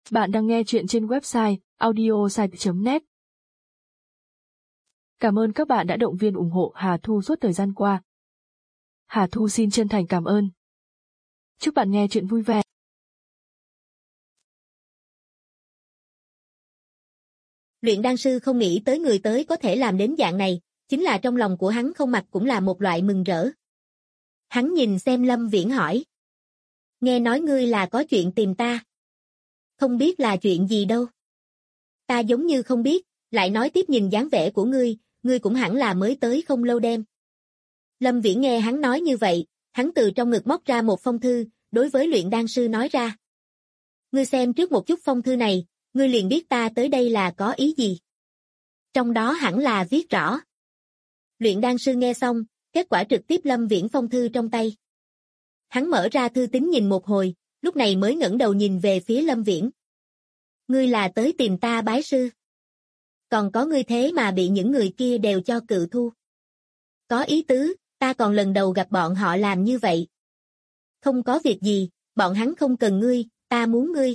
Bạn đang nghe chuyện trên website audiosite.net. Cảm ơn các bạn đã động viên ủng hộ Hà Thu suốt thời gian qua. Hà Thu xin chân thành cảm ơn. Chúc bạn nghe chuyện vui vẻ. Luyện đan sư không nghĩ tới người tới có thể làm đến dạng này, chính là trong lòng của hắn không mặc cũng là một loại mừng rỡ. Hắn nhìn xem Lâm Viễn hỏi. Nghe nói ngươi là có chuyện tìm ta. Không biết là chuyện gì đâu. Ta giống như không biết, lại nói tiếp nhìn dáng vẻ của ngươi cũng hẳn là mới tới không lâu đêm. Lâm Viễn nghe hắn nói như vậy, hắn từ trong ngực móc ra một phong thư, đối với luyện đan sư nói ra. Ngươi xem trước một chút phong thư này, ngươi liền biết ta tới đây là có ý gì. Trong đó hẳn là viết rõ. Luyện đan sư nghe xong, kết quả trực tiếp Lâm Viễn phong thư trong tay. Hắn mở ra thư tín nhìn một hồi, lúc này mới ngẩng đầu nhìn về phía Lâm Viễn. Ngươi là tới tìm ta bái sư. Còn có ngươi thế mà bị những người kia đều cho cự thu. Có ý tứ, ta còn lần đầu gặp bọn họ làm như vậy. Không có việc gì, bọn hắn không cần ngươi, ta muốn ngươi.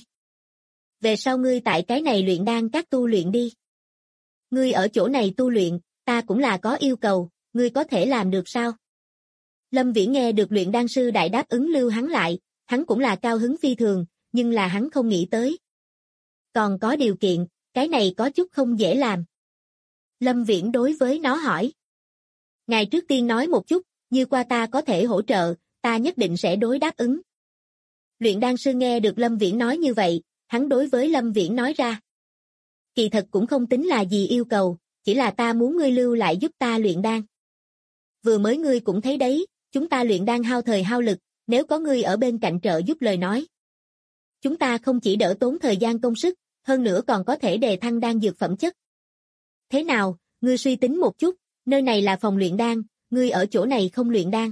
Về sau ngươi tại cái này luyện đan các tu luyện đi. Ngươi ở chỗ này tu luyện, ta cũng là có yêu cầu, ngươi có thể làm được sao? Lâm Viễn nghe được luyện đan sư đại đáp ứng lưu hắn lại, hắn cũng là cao hứng phi thường, nhưng là hắn không nghĩ tới. Còn có điều kiện, cái này có chút không dễ làm. Lâm Viễn đối với nó hỏi. Ngài trước tiên nói một chút, như qua ta có thể hỗ trợ, ta nhất định sẽ đối đáp ứng. Luyện đan sư nghe được Lâm Viễn nói như vậy, hắn đối với Lâm Viễn nói ra. Kỳ thật cũng không tính là gì yêu cầu, chỉ là ta muốn ngươi lưu lại giúp ta luyện đan. Vừa mới ngươi cũng thấy đấy, chúng ta luyện đan hao thời hao lực, nếu có ngươi ở bên cạnh trợ giúp lời nói. Chúng ta không chỉ đỡ tốn thời gian công sức, hơn nữa còn có thể đề thăng đan dược phẩm chất. Thế nào, ngươi suy tính một chút, nơi này là phòng luyện đan, ngươi ở chỗ này không luyện đan.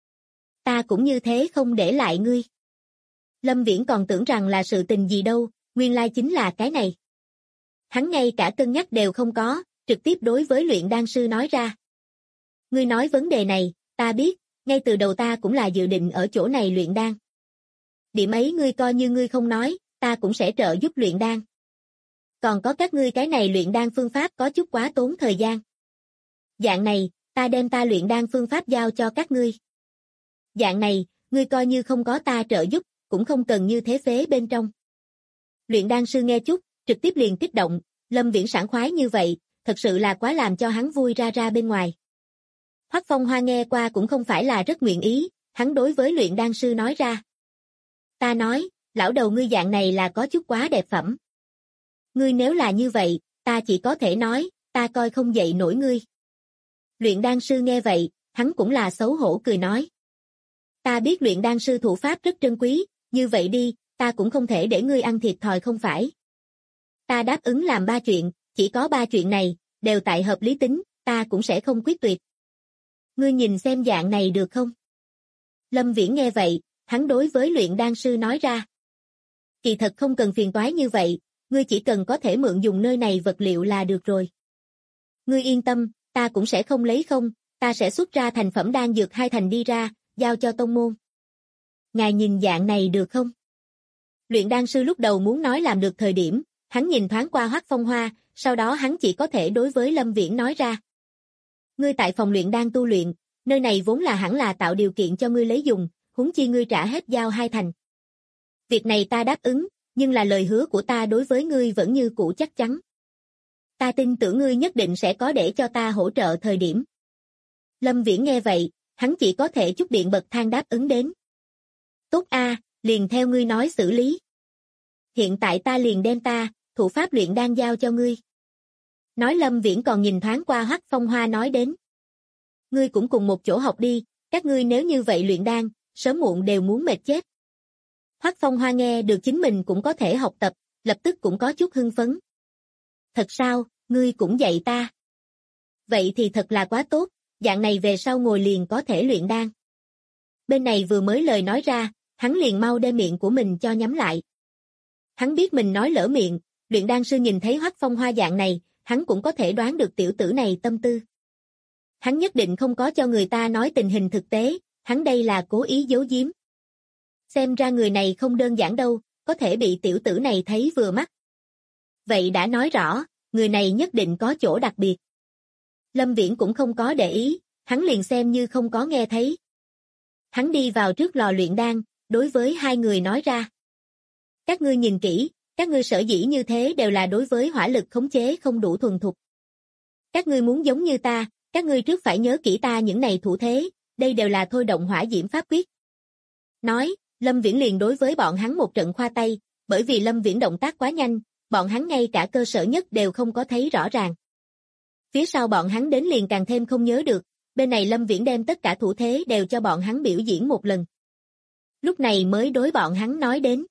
Ta cũng như thế không để lại ngươi. Lâm Viễn còn tưởng rằng là sự tình gì đâu, nguyên lai chính là cái này. Hắn ngay cả cân nhắc đều không có, trực tiếp đối với luyện đan sư nói ra. Ngươi nói vấn đề này, ta biết, ngay từ đầu ta cũng là dự định ở chỗ này luyện đan. Điểm ấy ngươi coi như ngươi không nói, ta cũng sẽ trợ giúp luyện đan. Còn có các ngươi cái này luyện đan phương pháp có chút quá tốn thời gian. Dạng này, ta đem ta luyện đan phương pháp giao cho các ngươi. Dạng này, ngươi coi như không có ta trợ giúp, cũng không cần như thế phế bên trong. Luyện đan sư nghe chút, trực tiếp liền kích động, Lâm Viễn sảng khoái như vậy, thật sự là quá làm cho hắn vui ra bên ngoài. Hoắc Phong Hoa nghe qua cũng không phải là rất nguyện ý, hắn đối với luyện đan sư nói ra. Ta nói, lão đầu ngươi dạng này là có chút quá đẹp phẩm. Ngươi nếu là như vậy, ta chỉ có thể nói, ta coi không dậy nổi ngươi. Luyện đan sư nghe vậy, hắn cũng là xấu hổ cười nói. Ta biết luyện đan sư thủ pháp rất trân quý, như vậy đi, ta cũng không thể để ngươi ăn thiệt thòi không phải. Ta đáp ứng làm 3 chuyện, chỉ có 3 chuyện này, đều tại hợp lý tính, ta cũng sẽ không quyết tuyệt. Ngươi nhìn xem dạng này được không? Lâm Viễn nghe vậy, hắn đối với luyện đan sư nói ra. Kỳ thật không cần phiền toái như vậy, ngươi chỉ cần có thể mượn dùng nơi này vật liệu là được rồi. Ngươi yên tâm, ta cũng sẽ không lấy không, ta sẽ xuất ra thành phẩm đan dược 2 thành đi ra, giao cho tông môn. Ngài nhìn dạng này được không? Luyện đan sư lúc đầu muốn nói làm được thời điểm, hắn nhìn thoáng qua Hoắc Phong Hoa, sau đó hắn chỉ có thể đối với Lâm Viễn nói ra. Ngươi tại phòng luyện đan tu luyện, nơi này vốn là hẳn là tạo điều kiện cho ngươi lấy dùng, huống chi ngươi trả hết giao 2 thành. Việc này ta đáp ứng, nhưng là lời hứa của ta đối với ngươi vẫn như cũ chắc chắn. Ta tin tưởng ngươi nhất định sẽ có để cho ta hỗ trợ thời điểm. Lâm Viễn nghe vậy, hắn chỉ có thể chút điện bậc thang đáp ứng đến. Tốt a, liền theo ngươi nói xử lý. Hiện tại ta liền đem thủ pháp luyện đan giao cho ngươi. Nói Lâm Viễn còn nhìn thoáng qua Hoắc Phong Hoa nói đến. Ngươi cũng cùng một chỗ học đi, các ngươi nếu như vậy luyện đan, sớm muộn đều muốn mệt chết. Hoắc Phong Hoa nghe được chính mình cũng có thể học tập, lập tức cũng có chút hưng phấn. Thật sao, ngươi cũng dạy ta. Vậy thì thật là quá tốt, dạng này về sau ngồi liền có thể luyện đan. Bên này vừa mới lời nói ra, hắn liền mau đem miệng của mình cho nhắm lại. Hắn biết mình nói lỡ miệng, luyện đan sư nhìn thấy Hoắc Phong Hoa dạng này, hắn cũng có thể đoán được tiểu tử này tâm tư. Hắn nhất định không có cho người ta nói tình hình thực tế, hắn đây là cố ý giấu giếm. Xem ra người này không đơn giản đâu, có thể bị tiểu tử này thấy vừa mắt. Vậy đã nói rõ, người này nhất định có chỗ đặc biệt. Lâm Viễn cũng không có để ý, hắn liền xem như không có nghe thấy. Hắn đi vào trước lò luyện đan, đối với hai người nói ra. Các ngươi nhìn kỹ, các ngươi sở dĩ như thế đều là đối với hỏa lực khống chế không đủ thuần thục. Các ngươi muốn giống như ta, các ngươi trước phải nhớ kỹ ta những này thủ thế, đây đều là thôi động hỏa diễm pháp quyết. Nói, Lâm Viễn liền đối với bọn hắn một trận khoa tay, bởi vì Lâm Viễn động tác quá nhanh, bọn hắn ngay cả cơ sở nhất đều không có thấy rõ ràng. Phía sau bọn hắn đến liền càng thêm không nhớ được, bên này Lâm Viễn đem tất cả thủ thế đều cho bọn hắn biểu diễn một lần. Lúc này mới đối bọn hắn nói đến.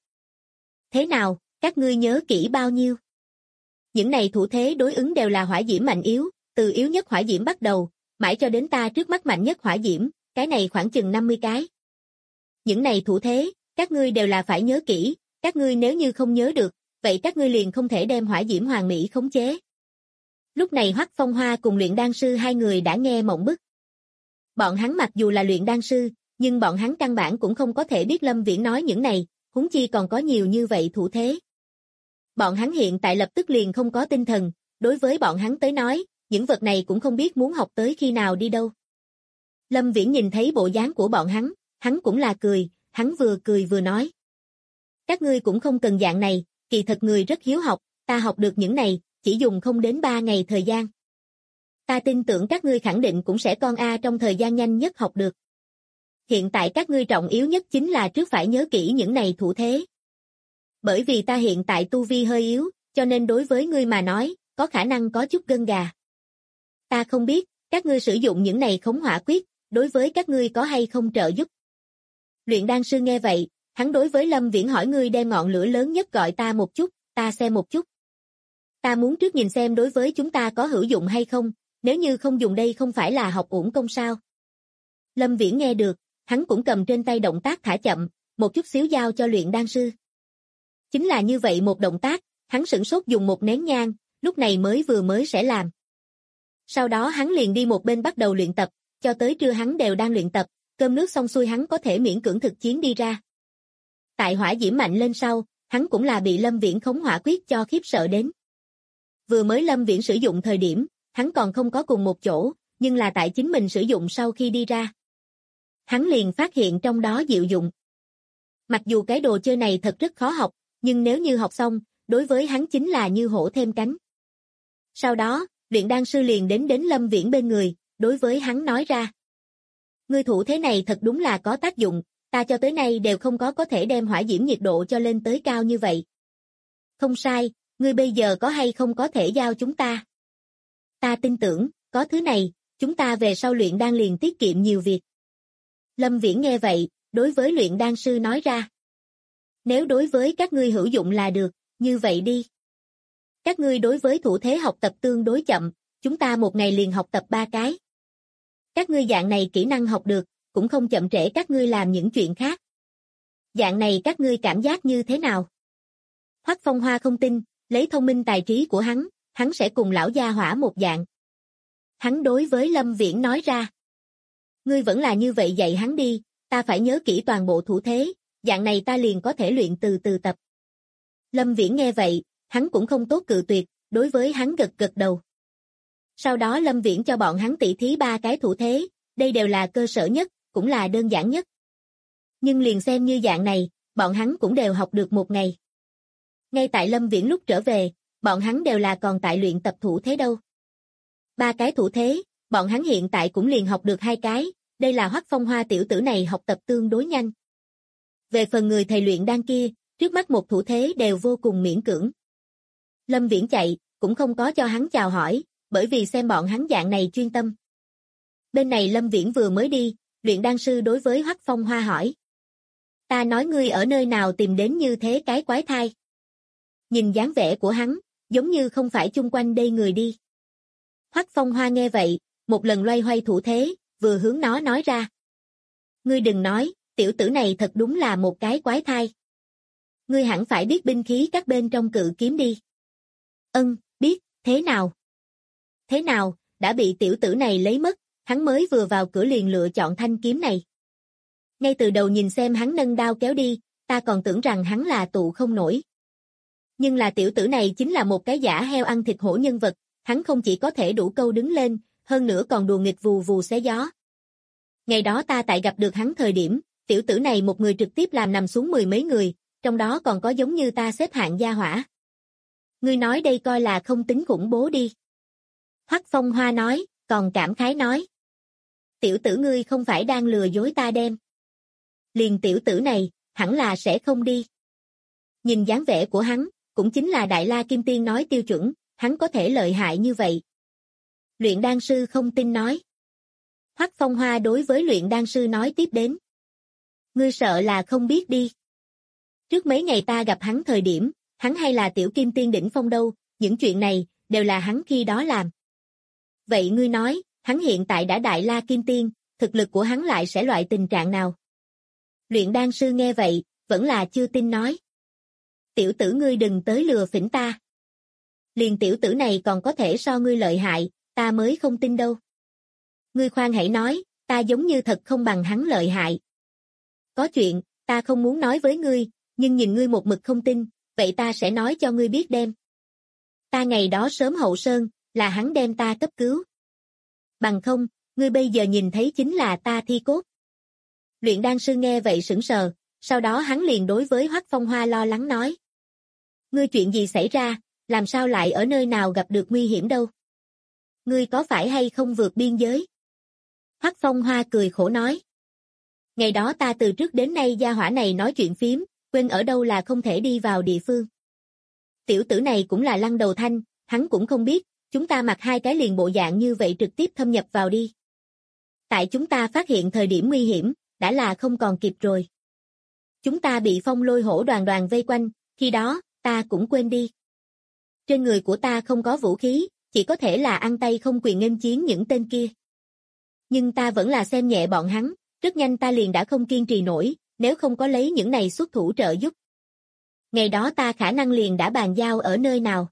Thế nào, các ngươi nhớ kỹ bao nhiêu? Những này thủ thế đối ứng đều là hỏa diễm mạnh yếu, từ yếu nhất hỏa diễm bắt đầu, mãi cho đến ta trước mắt mạnh nhất hỏa diễm, cái này khoảng chừng 50 cái. Những này thủ thế, các ngươi đều là phải nhớ kỹ, các ngươi nếu như không nhớ được, vậy các ngươi liền không thể đem hỏa diễm hoàn mỹ khống chế. Lúc này Hoắc Phong Hoa cùng luyện đan sư hai người đã nghe mộng bức. Bọn hắn mặc dù là luyện đan sư, nhưng bọn hắn căn bản cũng không có thể biết Lâm Viễn nói những này, huống chi còn có nhiều như vậy thủ thế. Bọn hắn hiện tại lập tức liền không có tinh thần, đối với bọn hắn tới nói, những vật này cũng không biết muốn học tới khi nào đi đâu. Lâm Viễn nhìn thấy bộ dáng của bọn hắn cũng là cười, hắn vừa cười vừa nói. Các ngươi cũng không cần dạng này, kỳ thật người rất hiếu học, ta học được những này, chỉ dùng không đến 3 ngày thời gian. Ta tin tưởng các ngươi khẳng định cũng sẽ trong thời gian nhanh nhất học được. Hiện tại các ngươi trọng yếu nhất chính là trước phải nhớ kỹ những này thủ thế. Bởi vì ta hiện tại tu vi hơi yếu, cho nên đối với ngươi mà nói, có khả năng có chút gân gà. Ta không biết, các ngươi sử dụng những này khống hỏa quyết, đối với các ngươi có hay không trợ giúp. Luyện đan sư nghe vậy, hắn đối với Lâm Viễn hỏi ngươi đem ngọn lửa lớn nhất gọi ta một chút, ta xem một chút. Ta muốn trước nhìn xem đối với chúng ta có hữu dụng hay không, nếu như không dùng đây không phải là học uổng công sao. Lâm Viễn nghe được, hắn cũng cầm trên tay động tác thả chậm, một chút xíu giao cho luyện đan sư. Chính là như vậy một động tác, hắn sửng sốt dùng một nén nhang, lúc này mới sẽ làm. Sau đó hắn liền đi một bên bắt đầu luyện tập, cho tới trưa hắn đều đang luyện tập, cơm nước xong xuôi hắn có thể miễn cưỡng thực chiến đi ra. Tại hỏa diễm mạnh lên sau, hắn cũng là bị Lâm Viễn khống hỏa quyết cho khiếp sợ đến. Vừa mới Lâm Viễn sử dụng thời điểm, hắn còn không có cùng một chỗ, nhưng là tại chính mình sử dụng sau khi đi ra. Hắn liền phát hiện trong đó diệu dụng. Mặc dù cái đồ chơi này thật rất khó học, nhưng nếu như học xong, đối với hắn chính là như hổ thêm cánh. Sau đó, luyện đan sư liền đến Lâm Viễn bên người, đối với hắn nói ra. Ngươi thủ thế này thật đúng là có tác dụng, ta cho tới nay đều không có thể đem hỏa diễm nhiệt độ cho lên tới cao như vậy. Không sai, ngươi bây giờ có hay không có thể giao chúng ta? Ta tin tưởng, có thứ này, chúng ta về sau luyện đan liền tiết kiệm nhiều việc. Lâm Viễn nghe vậy, đối với luyện đan sư nói ra. Nếu đối với các ngươi hữu dụng là được, như vậy đi. Các ngươi đối với thủ thế học tập tương đối chậm, chúng ta một ngày liền học tập 3 cái. Các ngươi dạng này kỹ năng học được, cũng không chậm trễ các ngươi làm những chuyện khác. Dạng này các ngươi cảm giác như thế nào? Hoắc Phong Hoa không tin, lấy thông minh tài trí của hắn sẽ cùng lão gia hỏa một dạng. Hắn đối với Lâm Viễn nói ra. Ngươi vẫn là như vậy dạy hắn đi, ta phải nhớ kỹ toàn bộ thủ thế, dạng này ta liền có thể luyện từ từ tập. Lâm Viễn nghe vậy, hắn cũng không tốt cự tuyệt, đối với hắn gật đầu. Sau đó Lâm Viễn cho bọn hắn tỉ thí 3 cái thủ thế, đây đều là cơ sở nhất, cũng là đơn giản nhất. Nhưng liền xem như dạng này, bọn hắn cũng đều học được một ngày. Ngay tại Lâm Viễn lúc trở về, bọn hắn đều là còn tại luyện tập thủ thế đâu. 3 cái thủ thế, bọn hắn hiện tại cũng liền học được 2 cái, đây là Hoắc Phong Hoa tiểu tử này học tập tương đối nhanh. Về phần người thầy luyện đan kia, trước mắt một thủ thế đều vô cùng miễn cưỡng. Lâm Viễn chạy, cũng không có cho hắn chào hỏi, bởi vì xem bọn hắn dạng này chuyên tâm. Bên này Lâm Viễn vừa mới đi, luyện đan sư đối với Hoắc Phong Hoa hỏi. Ta nói ngươi ở nơi nào tìm đến như thế cái quái thai? Nhìn dáng vẻ của hắn, giống như không phải chung quanh đây người đi. Hoắc Phong Hoa nghe vậy, một lần loay hoay thủ thế, vừa hướng nó nói ra. Ngươi đừng nói, tiểu tử này thật đúng là một cái quái thai. Ngươi hẳn phải biết binh khí các bên trong cự kiếm đi. Biết, thế nào? Thế nào, đã bị tiểu tử này lấy mất, hắn mới vừa vào cửa liền lựa chọn thanh kiếm này. Ngay từ đầu nhìn xem hắn nâng đao kéo đi, ta còn tưởng rằng hắn là tụ không nổi. Nhưng là tiểu tử này chính là một cái giả heo ăn thịt hổ nhân vật, hắn không chỉ có thể đủ câu đứng lên, hơn nữa còn đùa nghịch vù vù xé gió. Ngày đó ta tại gặp được hắn thời điểm, tiểu tử này một người trực tiếp làm nằm xuống mười mấy người, trong đó còn có giống như ta xếp hạng gia hỏa. Ngươi nói đây coi là không tính khủng bố đi. Hoắc Phong Hoa nói, còn cảm khái nói. Tiểu tử ngươi không phải đang lừa dối ta đem. Liền tiểu tử này, hẳn là sẽ không đi. Nhìn dáng vẻ của hắn, cũng chính là Đại La Kim Tiên nói tiêu chuẩn, hắn có thể lợi hại như vậy. Luyện đan sư không tin nói. Hoắc Phong Hoa đối với luyện đan sư nói tiếp đến. Ngươi sợ là không biết đi. Trước mấy ngày ta gặp hắn thời điểm, hắn hay là tiểu kim tiên đỉnh phong đâu, những chuyện này, đều là hắn khi đó làm. Vậy ngươi nói, hắn hiện tại đã Đại La Kim Tiên, thực lực của hắn lại sẽ loại tình trạng nào? Luyện đan sư nghe vậy, vẫn là chưa tin nói. Tiểu tử ngươi đừng tới lừa phỉnh ta. Liền tiểu tử này còn có thể so ngươi lợi hại, ta mới không tin đâu. Ngươi khoan hãy nói, ta giống như thật không bằng hắn lợi hại. Có chuyện, ta không muốn nói với ngươi, nhưng nhìn ngươi một mực không tin, vậy ta sẽ nói cho ngươi biết đem. Ta ngày đó sớm hậu sơn, là hắn đem ta cấp cứu. Bằng không, ngươi bây giờ nhìn thấy chính là ta thi cốt. Luyện đan sư nghe vậy sững sờ, sau đó hắn liền đối với Hoắc Phong Hoa lo lắng nói. Ngươi chuyện gì xảy ra, làm sao lại ở nơi nào gặp được nguy hiểm đâu? Ngươi có phải hay không vượt biên giới? Hoắc Phong Hoa cười khổ nói. Ngày đó ta từ trước đến nay gia hỏa này nói chuyện phím, quên ở đâu là không thể đi vào địa phương. Tiểu tử này cũng là lăng đầu thanh, hắn cũng không biết, chúng ta mặc hai cái liền bộ dạng như vậy trực tiếp thâm nhập vào đi. Tại chúng ta phát hiện thời điểm nguy hiểm, đã là không còn kịp rồi. Chúng ta bị Phong Lôi Hổ đoàn đoàn vây quanh, khi đó, ta cũng quên đi. Trên người của ta không có vũ khí, chỉ có thể là ăn tay không quyền nghênh chiến những tên kia. Nhưng ta vẫn là xem nhẹ bọn hắn, rất nhanh ta liền đã không kiên trì nổi, nếu không có lấy những này xuất thủ trợ giúp. Ngày đó ta khả năng liền đã bàn giao ở nơi nào.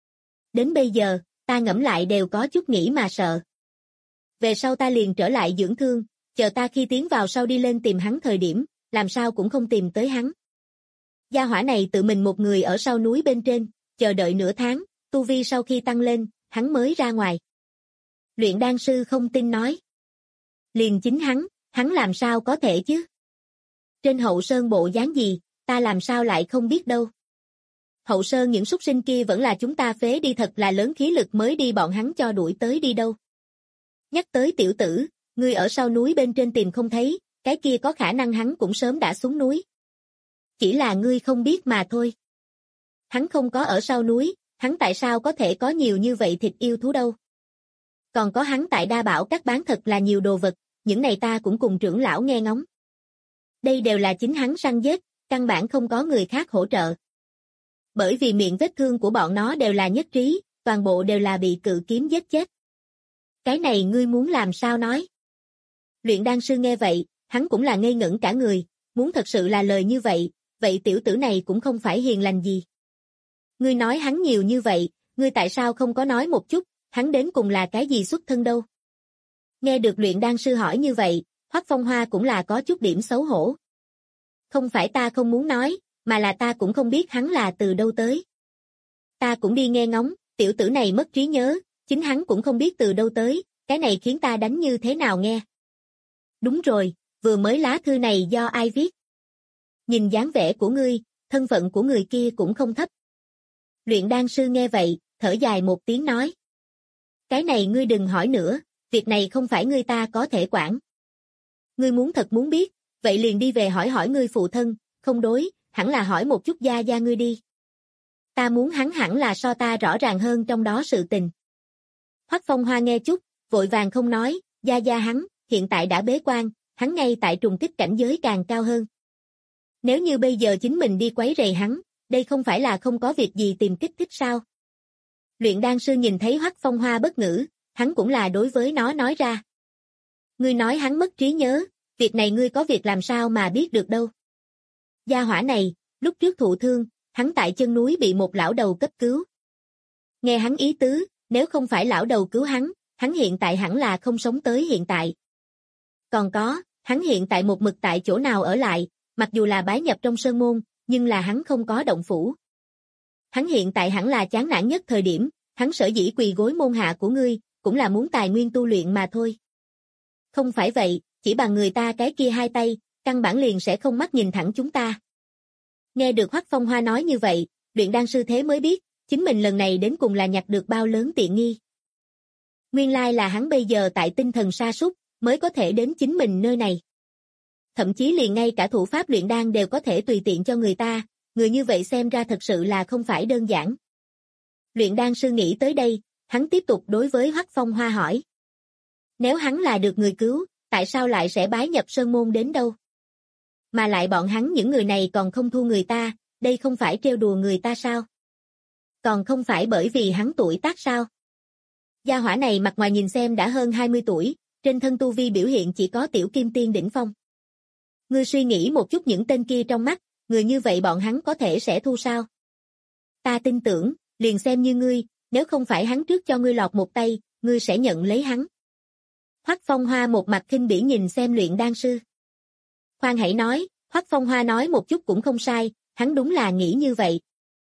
Đến bây giờ, ta ngẫm lại đều có chút nghĩ mà sợ. Về sau ta liền trở lại dưỡng thương, chờ ta khi tiến vào sau đi lên tìm hắn thời điểm, làm sao cũng không tìm tới hắn. Gia hỏa này tự mình một người ở sau núi bên trên, chờ đợi nửa tháng, tu vi sau khi tăng lên, hắn mới ra ngoài. Luyện đan sư không tin nói. Liền chính hắn làm sao có thể chứ? Trên hậu sơn bộ dáng gì, ta làm sao lại không biết đâu. Hậu sơn những súc sinh kia vẫn là chúng ta phế đi thật là lớn khí lực mới đi bọn hắn cho đuổi tới đi đâu. Nhắc tới tiểu tử, ngươi ở sau núi bên trên tìm không thấy, cái kia có khả năng hắn cũng sớm đã xuống núi. Chỉ là ngươi không biết mà thôi. Hắn không có ở sau núi, hắn tại sao có thể có nhiều như vậy thịt yêu thú đâu. Còn có hắn tại Đa Bảo các bán thật là nhiều đồ vật, những này ta cũng cùng trưởng lão nghe ngóng. Đây đều là chính hắn săn giết, căn bản không có người khác hỗ trợ. Bởi vì miệng vết thương của bọn nó đều là nhất trí, toàn bộ đều là bị cự kiếm giết chết. Cái này ngươi muốn làm sao nói? Luyện đan sư nghe vậy, hắn cũng là ngây ngẩn cả người, muốn thật sự là lời như vậy, vậy tiểu tử này cũng không phải hiền lành gì. Ngươi nói hắn nhiều như vậy, ngươi tại sao không có nói một chút, hắn đến cùng là cái gì xuất thân đâu? Nghe được luyện đan sư hỏi như vậy, Hoắc Phong Hoa cũng là có chút điểm xấu hổ. Không phải ta không muốn nói, mà là ta cũng không biết hắn là từ đâu tới. Ta cũng đi nghe ngóng, tiểu tử này mất trí nhớ, chính hắn cũng không biết từ đâu tới, cái này khiến ta đánh như thế nào nghe. Đúng rồi, vừa mới lá thư này do ai viết? Nhìn dáng vẻ của ngươi, thân phận của người kia cũng không thấp. Luyện đan sư nghe vậy, thở dài một tiếng nói. Cái này ngươi đừng hỏi nữa, việc này không phải ngươi ta có thể quản. Ngươi muốn thật muốn biết, vậy liền đi về hỏi hỏi ngươi phụ thân, không đối, hẳn là hỏi một chút gia gia ngươi đi. Ta muốn hắn hẳn là so ta rõ ràng hơn trong đó sự tình. Hoắc Phong Hoa nghe chút, vội vàng không nói, gia gia hắn, hiện tại đã bế quan, hắn ngay tại trùng kích cảnh giới càng cao hơn. Nếu như bây giờ chính mình đi quấy rầy hắn, đây không phải là không có việc gì tìm kích thích sao? Luyện đan sư nhìn thấy Hoắc Phong Hoa bất ngữ, hắn cũng là đối với nó nói ra. Ngươi nói hắn mất trí nhớ, việc này ngươi có việc làm sao mà biết được đâu. Gia hỏa này, lúc trước thụ thương, hắn tại chân núi bị một lão đầu cấp cứu. Nghe hắn ý tứ, nếu không phải lão đầu cứu hắn hiện tại hẳn là không sống tới hiện tại. Còn có, hắn hiện tại một mực tại chỗ nào ở lại, mặc dù là bái nhập trong sơn môn, nhưng là hắn không có động phủ. Hắn hiện tại hẳn là chán nản nhất thời điểm, hắn sở dĩ quỳ gối môn hạ của ngươi, cũng là muốn tài nguyên tu luyện mà thôi. Không phải vậy, chỉ bằng người ta cái kia hai tay, căn bản liền sẽ không mắt nhìn thẳng chúng ta. Nghe được Hoắc Phong Hoa nói như vậy, luyện đan sư thế mới biết, chính mình lần này đến cùng là nhặt được bao lớn tiện nghi. Nguyên lai là hắn bây giờ tại tinh thần sa sút mới có thể đến chính mình nơi này. Thậm chí liền ngay cả thủ pháp luyện đan đều có thể tùy tiện cho người ta, người như vậy xem ra thật sự là không phải đơn giản. Luyện đan sư nghĩ tới đây, hắn tiếp tục đối với Hoắc Phong Hoa hỏi. Nếu hắn là được người cứu, tại sao lại sẽ bái nhập sơn môn đến đâu? Mà lại bọn hắn những người này còn không thu người ta, đây không phải trêu đùa người ta sao? Còn không phải bởi vì hắn tuổi tác sao? Gia hỏa này mặt ngoài nhìn xem đã hơn 20 tuổi, trên thân tu vi biểu hiện chỉ có tiểu kim tiên đỉnh phong. Ngươi suy nghĩ một chút những tên kia trong mắt, người như vậy bọn hắn có thể sẽ thu sao? Ta tin tưởng, liền xem như ngươi, nếu không phải hắn trước cho ngươi lọt một tay, ngươi sẽ nhận lấy hắn. Hoắc Phong Hoa một mặt khinh bỉ nhìn xem luyện đan sư. Khoan hãy nói, Hoắc Phong Hoa nói một chút cũng không sai, hắn đúng là nghĩ như vậy.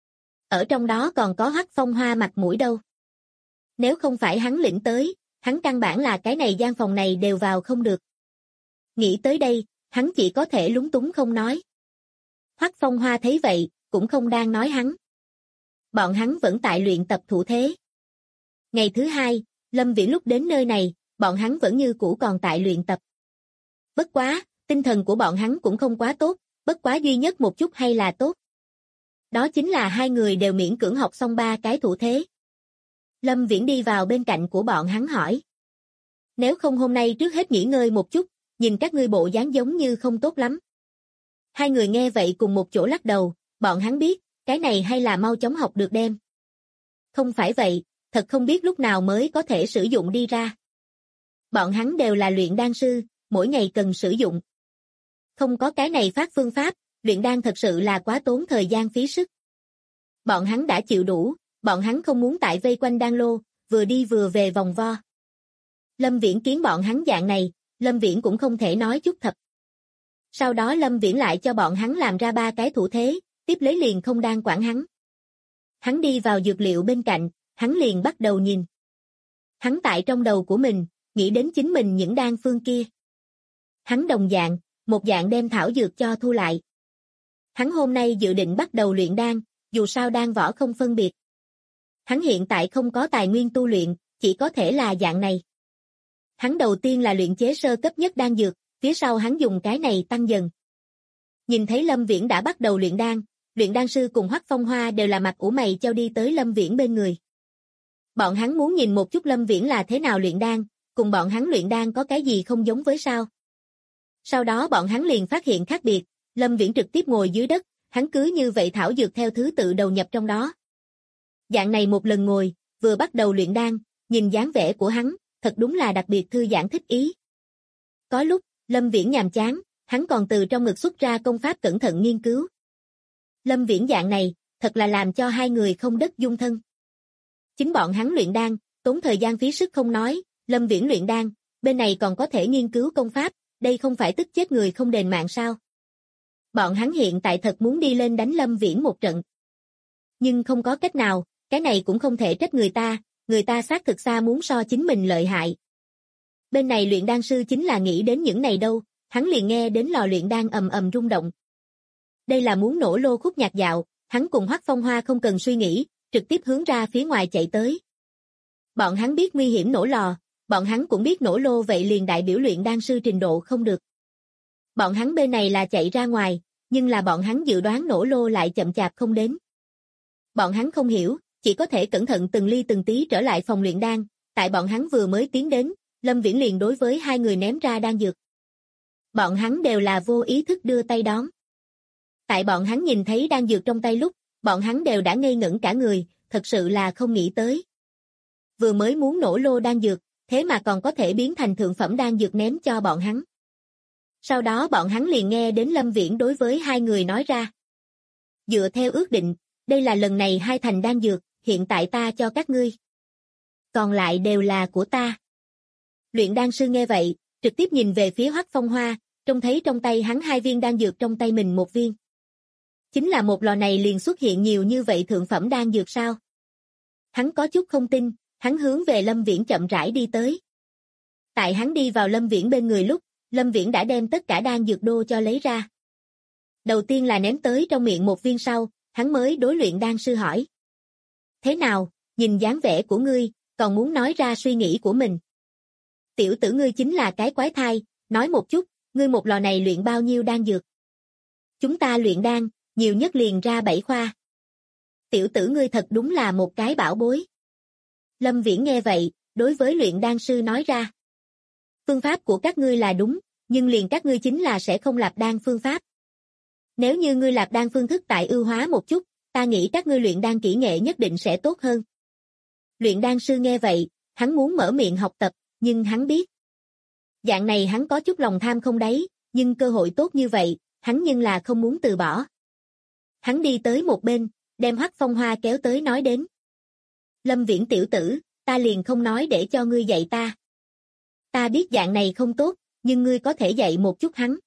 Ở trong đó còn có Hoắc Phong Hoa mặt mũi đâu. Nếu không phải hắn lĩnh tới, hắn căn bản là cái này gian phòng này đều vào không được. Nghĩ tới đây, hắn chỉ có thể lúng túng không nói. Hoắc Phong Hoa thấy vậy, cũng không đang nói hắn. Bọn hắn vẫn tại luyện tập thủ thế. Ngày thứ hai, Lâm Viễn lúc đến nơi này, bọn hắn vẫn như cũ còn tại luyện tập. Bất quá, tinh thần của bọn hắn cũng không quá tốt, bất quá duy nhất một chút hay là tốt. Đó chính là hai người đều miễn cưỡng học xong 3 cái thủ thế. Lâm Viễn đi vào bên cạnh của bọn hắn hỏi. Nếu không hôm nay trước hết nghỉ ngơi một chút, nhìn các ngươi bộ dáng giống như không tốt lắm. Hai người nghe vậy cùng một chỗ lắc đầu, bọn hắn biết, cái này hay là mau chóng học được đem. Không phải vậy, thật không biết lúc nào mới có thể sử dụng đi ra. Bọn hắn đều là luyện đan sư, mỗi ngày cần sử dụng. Không có cái này phát phương pháp, luyện đan thật sự là quá tốn thời gian phí sức. Bọn hắn đã chịu đủ, bọn hắn không muốn tại vây quanh đan lô, vừa đi vừa về vòng vo. Lâm Viễn kiến bọn hắn dạng này, Lâm Viễn cũng không thể nói chút thật. Sau đó Lâm Viễn lại cho bọn hắn làm ra 3 cái thủ thế, tiếp lấy liền không đang quản hắn. Hắn đi vào dược liệu bên cạnh, hắn liền bắt đầu nhìn. Hắn tại trong đầu của mình, nghĩ đến chính mình những đan phương kia. Hắn đồng dạng, một dạng đem thảo dược cho thu lại. Hắn hôm nay dự định bắt đầu luyện đan, dù sao đan võ không phân biệt. Hắn hiện tại không có tài nguyên tu luyện, chỉ có thể là dạng này. Hắn đầu tiên là luyện chế sơ cấp nhất đan dược, phía sau hắn dùng cái này tăng dần. Nhìn thấy Lâm Viễn đã bắt đầu luyện đan sư cùng Hoắc Phong Hoa đều là mặt ủ mày chau đi tới Lâm Viễn bên người. Bọn hắn muốn nhìn một chút Lâm Viễn là thế nào luyện đan, cùng bọn hắn luyện đan có cái gì không giống với sao. Sau đó bọn hắn liền phát hiện khác biệt, Lâm Viễn trực tiếp ngồi dưới đất, hắn cứ như vậy thảo dược theo thứ tự đầu nhập trong đó. Dạng này một lần ngồi, vừa bắt đầu luyện đan, nhìn dáng vẻ của hắn, thật đúng là đặc biệt thư giãn thích ý. Có lúc, Lâm Viễn nhàm chán, hắn còn từ trong ngực xuất ra công pháp cẩn thận nghiên cứu. Lâm Viễn dạng này, thật là làm cho hai người không đất dung thân. Chính bọn hắn luyện đan, tốn thời gian phí sức không nói, Lâm Viễn luyện đan, bên này còn có thể nghiên cứu công pháp, đây không phải tức chết người không đền mạng sao. Bọn hắn hiện tại thật muốn đi lên đánh Lâm Viễn một trận. Nhưng không có cách nào, cái này cũng không thể trách người ta xác thực xa muốn so chính mình lợi hại. Bên này luyện đan sư chính là nghĩ đến những này đâu, hắn liền nghe đến lò luyện đan ầm ầm rung động. Đây là muốn nổ lô khúc nhạc dạo, hắn cùng Hoắc Phong Hoa không cần suy nghĩ, trực tiếp hướng ra phía ngoài chạy tới. Bọn hắn biết nguy hiểm nổ lò, bọn hắn cũng biết nổ lô vậy liền đại biểu luyện đan sư trình độ không được. Bọn hắn bên này là chạy ra ngoài, nhưng là bọn hắn dự đoán nổ lô lại chậm chạp không đến. Bọn hắn không hiểu, chỉ có thể cẩn thận từng ly từng tí trở lại phòng luyện đan, tại bọn hắn vừa mới tiến đến, Lâm Viễn liền đối với hai người ném ra đan dược. Bọn hắn đều là vô ý thức đưa tay đón. Tại bọn hắn nhìn thấy đan dược trong tay lúc, bọn hắn đều đã ngây ngẩn cả người, thật sự là không nghĩ tới. Vừa mới muốn nổ lô đan dược, thế mà còn có thể biến thành thượng phẩm đan dược ném cho bọn hắn. Sau đó bọn hắn liền nghe đến Lâm Viễn đối với hai người nói ra. Dựa theo ước định, đây là lần này 2 thành đan dược, hiện tại ta cho các ngươi. Còn lại đều là của ta. Luyện đan sư nghe vậy, trực tiếp nhìn về phía Hoắc Phong Hoa, trông thấy trong tay hắn 2 viên đan dược, trong tay mình 1 viên. Chính là một lò này liền xuất hiện nhiều như vậy thượng phẩm đan dược sao? Hắn có chút không tin, hắn hướng về Lâm Viễn chậm rãi đi tới. Tại hắn đi vào Lâm Viễn bên người lúc, Lâm Viễn đã đem tất cả đan dược đô cho lấy ra. Đầu tiên là ném tới trong miệng 1 viên sau, hắn mới đối luyện đan sư hỏi. Thế nào, nhìn dáng vẻ của ngươi, còn muốn nói ra suy nghĩ của mình. Tiểu tử ngươi chính là cái quái thai, nói một chút, ngươi một lò này luyện bao nhiêu đan dược? Chúng ta luyện đan, nhiều nhất liền ra 7 khoa. Tiểu tử ngươi thật đúng là một cái bảo bối. Lâm Viễn nghe vậy, đối với luyện đan sư nói ra. Phương pháp của các ngươi là đúng, nhưng liền các ngươi chính là sẽ không lạp đan phương pháp. Nếu như ngươi lạp đan phương thức tại ưu hóa một chút, ta nghĩ các ngươi luyện đan kỹ nghệ nhất định sẽ tốt hơn. Luyện đan sư nghe vậy, hắn muốn mở miệng học tập, nhưng hắn biết. Dạng này hắn có chút lòng tham không đáy, nhưng cơ hội tốt như vậy, hắn nhưng là không muốn từ bỏ. Hắn đi tới một bên, đem Hoắc Phong Hoa kéo tới nói đến. Lâm Viễn tiểu tử, ta liền không nói để cho ngươi dạy ta. Ta biết dạng này không tốt, nhưng ngươi có thể dạy một chút hắn.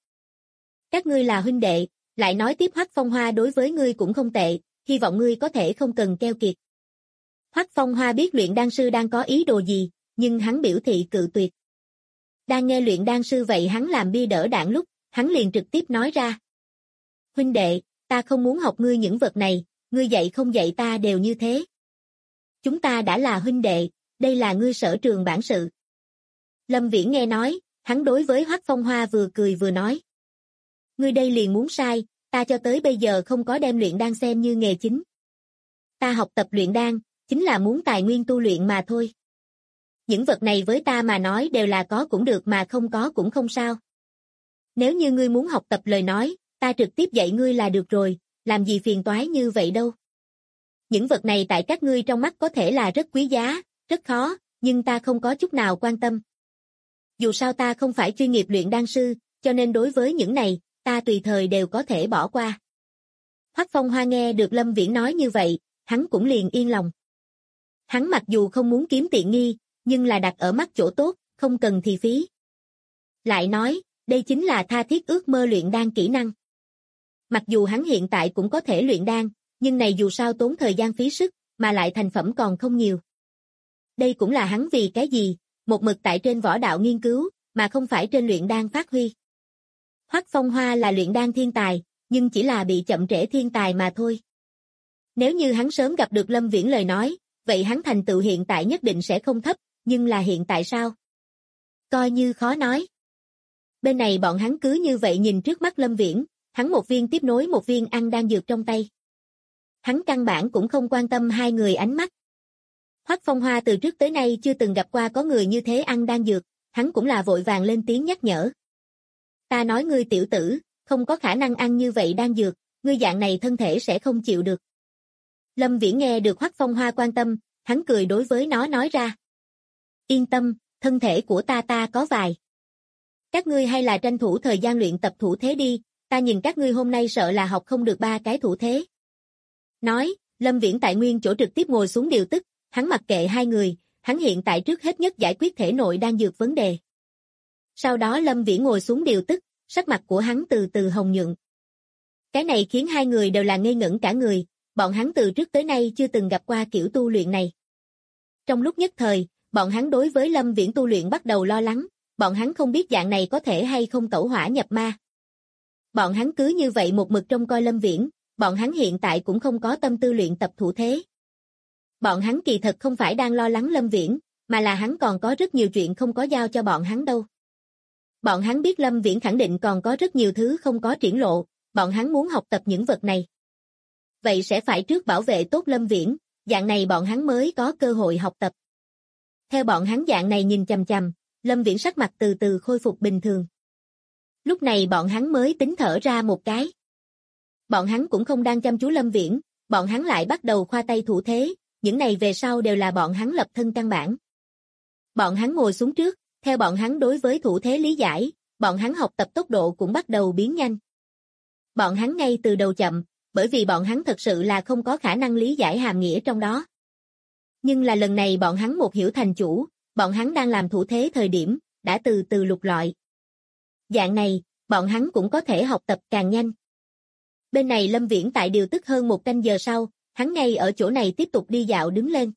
Các ngươi là huynh đệ, lại nói tiếp Hoắc Phong Hoa đối với ngươi cũng không tệ, hy vọng ngươi có thể không cần keo kiệt. Hoắc Phong Hoa biết luyện đan sư đang có ý đồ gì, nhưng hắn biểu thị cự tuyệt. Đang nghe luyện đan sư vậy hắn làm bia đỡ đạn lúc, hắn liền trực tiếp nói ra. Huynh đệ, ta không muốn học ngươi những vật này, ngươi dạy không dạy ta đều như thế. Chúng ta đã là huynh đệ, đây là ngươi sở trường bản sự. Lâm Viễn nghe nói, hắn đối với Hoắc Phong Hoa vừa cười vừa nói. Ngươi đây liền muốn sai, ta cho tới bây giờ không có đem luyện đan xem như nghề chính. Ta học tập luyện đan, chính là muốn tài nguyên tu luyện mà thôi. Những vật này với ta mà nói đều là có cũng được mà không có cũng không sao. Nếu như ngươi muốn học tập lời nói, ta trực tiếp dạy ngươi là được rồi, làm gì phiền toái như vậy đâu. Những vật này tại các ngươi trong mắt có thể là rất quý giá, rất khó, nhưng ta không có chút nào quan tâm. Dù sao ta không phải chuyên nghiệp luyện đan sư, cho nên đối với những này, ta tùy thời đều có thể bỏ qua. Hoắc Phong Hoa nghe được Lâm Viễn nói như vậy, hắn cũng liền yên lòng. Hắn mặc dù không muốn kiếm tiện nghi, nhưng là đặt ở mắt chỗ tốt, không cần thì phí. Lại nói, đây chính là tha thiết ước mơ luyện đan kỹ năng. Mặc dù hắn hiện tại cũng có thể luyện đan, nhưng này dù sao tốn thời gian phí sức, mà lại thành phẩm còn không nhiều. Đây cũng là hắn vì cái gì, một mực tại trên võ đạo nghiên cứu, mà không phải trên luyện đan phát huy. Hoắc Phong Hoa là luyện đan thiên tài, nhưng chỉ là bị chậm trễ thiên tài mà thôi. Nếu như hắn sớm gặp được Lâm Viễn lời nói, vậy hắn thành tựu hiện tại nhất định sẽ không thấp, nhưng là hiện tại sao? Coi như khó nói. Bên này bọn hắn cứ như vậy nhìn trước mắt Lâm Viễn, hắn một viên tiếp nối một viên ăn đan dược trong tay. Hắn căn bản cũng không quan tâm hai người ánh mắt. Hoắc Phong Hoa từ trước tới nay chưa từng gặp qua có người như thế ăn đan dược, hắn cũng là vội vàng lên tiếng nhắc nhở. Ta nói ngươi tiểu tử, không có khả năng ăn như vậy đan dược, ngươi dạng này thân thể sẽ không chịu được. Lâm Viễn nghe được Hoắc Phong Hoa quan tâm, hắn cười đối với nó nói ra. Yên tâm, thân thể của ta có vài. Các ngươi hay là tranh thủ thời gian luyện tập thủ thế đi, ta nhìn các ngươi hôm nay sợ là học không được 3 cái thủ thế. Nói, Lâm Viễn tại nguyên chỗ trực tiếp ngồi xuống điều tức, hắn mặc kệ hai người, hắn hiện tại trước hết nhất giải quyết thể nội đan dược vấn đề. Sau đó Lâm Viễn ngồi xuống điều tức, sắc mặt của hắn từ từ hồng nhuận. Cái này khiến hai người đều là ngây ngẩn cả người, bọn hắn từ trước tới nay chưa từng gặp qua kiểu tu luyện này. Trong lúc nhất thời, bọn hắn đối với Lâm Viễn tu luyện bắt đầu lo lắng, bọn hắn không biết dạng này có thể hay không tẩu hỏa nhập ma. Bọn hắn cứ như vậy một mực trông coi Lâm Viễn, bọn hắn hiện tại cũng không có tâm tư luyện tập thủ thế. Bọn hắn kỳ thật không phải đang lo lắng Lâm Viễn, mà là hắn còn có rất nhiều chuyện không có giao cho bọn hắn đâu. Bọn hắn biết Lâm Viễn khẳng định còn có rất nhiều thứ không có triển lộ, bọn hắn muốn học tập những vật này. Vậy sẽ phải trước bảo vệ tốt Lâm Viễn, dạng này bọn hắn mới có cơ hội học tập. Theo bọn hắn dạng này nhìn chằm chằm, Lâm Viễn sắc mặt từ từ khôi phục bình thường. Lúc này bọn hắn mới tính thở ra một cái. Bọn hắn cũng không đang chăm chú Lâm Viễn, bọn hắn lại bắt đầu khoa tay thủ thế, những này về sau đều là bọn hắn lập thân căn bản. Bọn hắn ngồi xuống trước, theo bọn hắn đối với thủ thế lý giải, bọn hắn học tập tốc độ cũng bắt đầu biến nhanh. Bọn hắn ngay từ đầu chậm, bởi vì bọn hắn thật sự là không có khả năng lý giải hàm nghĩa trong đó. Nhưng là lần này bọn hắn một hiểu thành chủ, bọn hắn đang làm thủ thế thời điểm, đã từ từ lục lọi. Dạng này, bọn hắn cũng có thể học tập càng nhanh. Bên này Lâm Viễn tại điều tức hơn 1 canh giờ sau, hắn ngay ở chỗ này tiếp tục đi dạo đứng lên.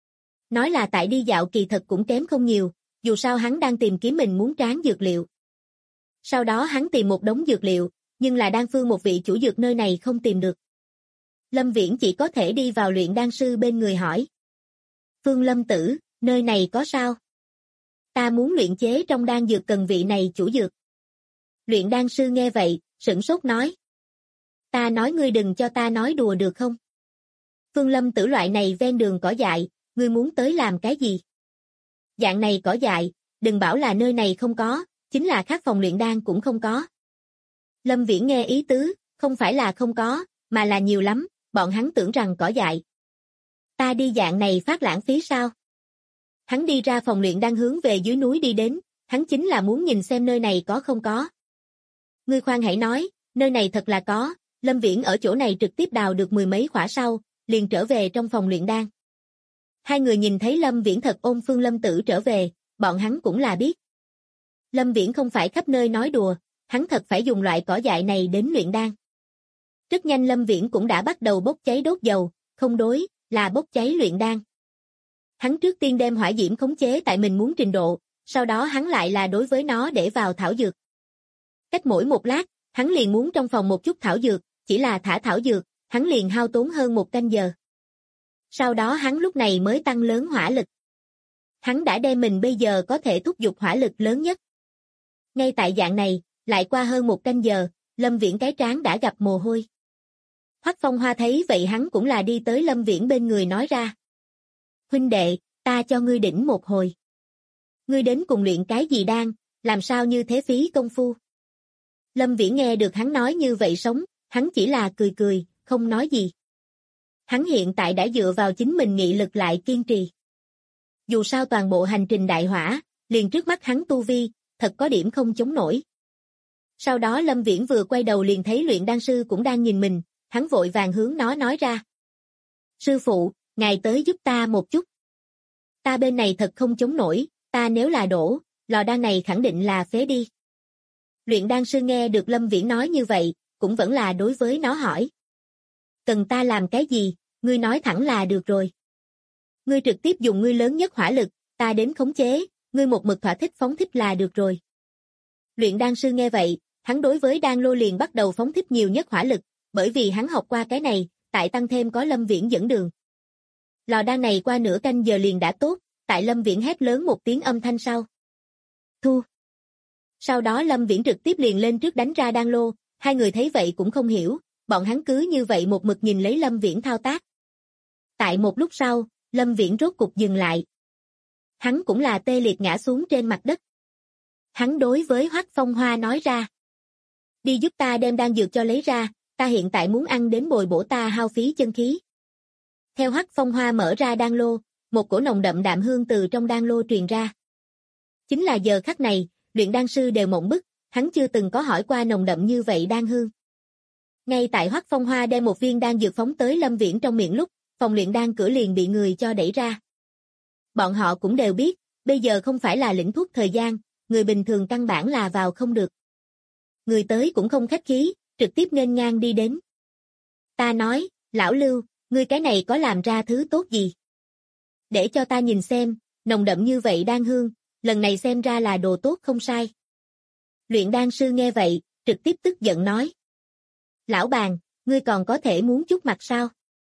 Nói là tại đi dạo kỳ thật cũng kém không nhiều, dù sao hắn đang tìm kiếm mình muốn tráng dược liệu. Sau đó hắn tìm một đống dược liệu, nhưng là đan phương một vị chủ dược nơi này không tìm được. Lâm Viễn chỉ có thể đi vào luyện đan sư bên người hỏi. Phương Lâm tử, nơi này có sao? Ta muốn luyện chế trong đan dược cần vị này chủ dược. Luyện đan sư nghe vậy, sửng sốt nói. Ta nói ngươi đừng cho ta nói đùa được không? Phương Lâm tử loại này ven đường cỏ dại, ngươi muốn tới làm cái gì? Dạng này cỏ dại, đừng bảo là nơi này không có, chính là khác phòng luyện đan cũng không có. Lâm Viễn nghe ý tứ, không phải là không có, mà là nhiều lắm, bọn hắn tưởng rằng cỏ dại. Ta đi dạng này phát lãng phí sao? Hắn đi ra phòng luyện đan hướng về dưới núi đi đến, hắn chính là muốn nhìn xem nơi này có không có. Ngươi khoan hãy nói, nơi này thật là có, Lâm Viễn ở chỗ này trực tiếp đào được 10 mấy khỏa sau, liền trở về trong phòng luyện đan. Hai người nhìn thấy Lâm Viễn thật ôm Phương Lâm tử trở về, bọn hắn cũng là biết. Lâm Viễn không phải khắp nơi nói đùa, hắn thật phải dùng loại cỏ dại này đến luyện đan. Rất nhanh Lâm Viễn cũng đã bắt đầu bốc cháy đốt dầu, không đối, là bốc cháy luyện đan. Hắn trước tiên đem hỏa diễm khống chế tại mình muốn trình độ, sau đó hắn lại là đối với nó để vào thảo dược. Cách mỗi một lát, hắn liền muốn trong phòng một chút thảo dược, chỉ là thả thảo dược, hắn liền hao tốn hơn 1 canh giờ. Sau đó hắn lúc này mới tăng lớn hỏa lực. Hắn đã đem mình bây giờ có thể thúc giục hỏa lực lớn nhất. Ngay tại dạng này, lại qua hơn 1 canh giờ, Lâm Viễn cái trán đã gặp mồ hôi. Hoắc Phong Hoa thấy vậy hắn cũng là đi tới Lâm Viễn bên người nói ra. Huynh đệ, ta cho ngươi đỉnh một hồi. Ngươi đến cùng luyện cái gì đan, làm sao như thế phí công phu. Lâm Viễn nghe được hắn nói như vậy sống, hắn chỉ là cười cười, không nói gì. Hắn hiện tại đã dựa vào chính mình nghị lực lại kiên trì. Dù sao toàn bộ hành trình đại hỏa, liền trước mắt hắn tu vi, thật có điểm không chống nổi. Sau đó Lâm Viễn vừa quay đầu liền thấy luyện đan sư cũng đang nhìn mình, hắn vội vàng hướng nó nói ra. Sư phụ, ngài tới giúp ta một chút. Ta bên này thật không chống nổi, ta nếu là đổ, lò đan này khẳng định là phế đi. Luyện đan sư nghe được Lâm Viễn nói như vậy, cũng vẫn là đối với nó hỏi. Cần ta làm cái gì, ngươi nói thẳng là được rồi. Ngươi trực tiếp dùng ngươi lớn nhất hỏa lực, ta đến khống chế, ngươi một mực thỏa thích phóng thích là được rồi. Luyện đan sư nghe vậy, hắn đối với đan lô liền bắt đầu phóng thích nhiều nhất hỏa lực, bởi vì hắn học qua cái này, tại tăng thêm có Lâm Viễn dẫn đường. Lò đan này qua nửa canh giờ liền đã tốt, tại Lâm Viễn hét lớn một tiếng âm thanh sau. Thu. Sau đó Lâm Viễn trực tiếp liền lên trước đánh ra đan lô, hai người thấy vậy cũng không hiểu, bọn hắn cứ như vậy một mực nhìn lấy Lâm Viễn thao tác. Tại một lúc sau, Lâm Viễn rốt cục dừng lại. Hắn cũng là tê liệt ngã xuống trên mặt đất. Hắn đối với Hoắc Phong Hoa nói ra. Đi giúp ta đem đan dược cho lấy ra, ta hiện tại muốn ăn đến bồi bổ ta hao phí chân khí. Theo Hoắc Phong Hoa mở ra đan lô, một cổ nồng đậm đạm hương từ trong đan lô truyền ra. Chính là giờ khắc này, luyện đan sư đều mộng bức, hắn chưa từng có hỏi qua nồng đậm như vậy đan hương. Ngay tại Hoắc Phong Hoa đem một viên đan dược phóng tới Lâm Viễn trong miệng lúc, phòng luyện đan cửa liền bị người cho đẩy ra. Bọn họ cũng đều biết, bây giờ không phải là lĩnh thuốc thời gian, người bình thường căn bản là vào không được. Người tới cũng không khách khí, trực tiếp nghênh ngang đi đến. Ta nói, lão Lưu, ngươi cái này có làm ra thứ tốt gì? Để cho ta nhìn xem, nồng đậm như vậy đan hương, lần này xem ra là đồ tốt không sai. Luyện đan sư nghe vậy, trực tiếp tức giận nói. Lão bàn, ngươi còn có thể muốn chút mặt sao?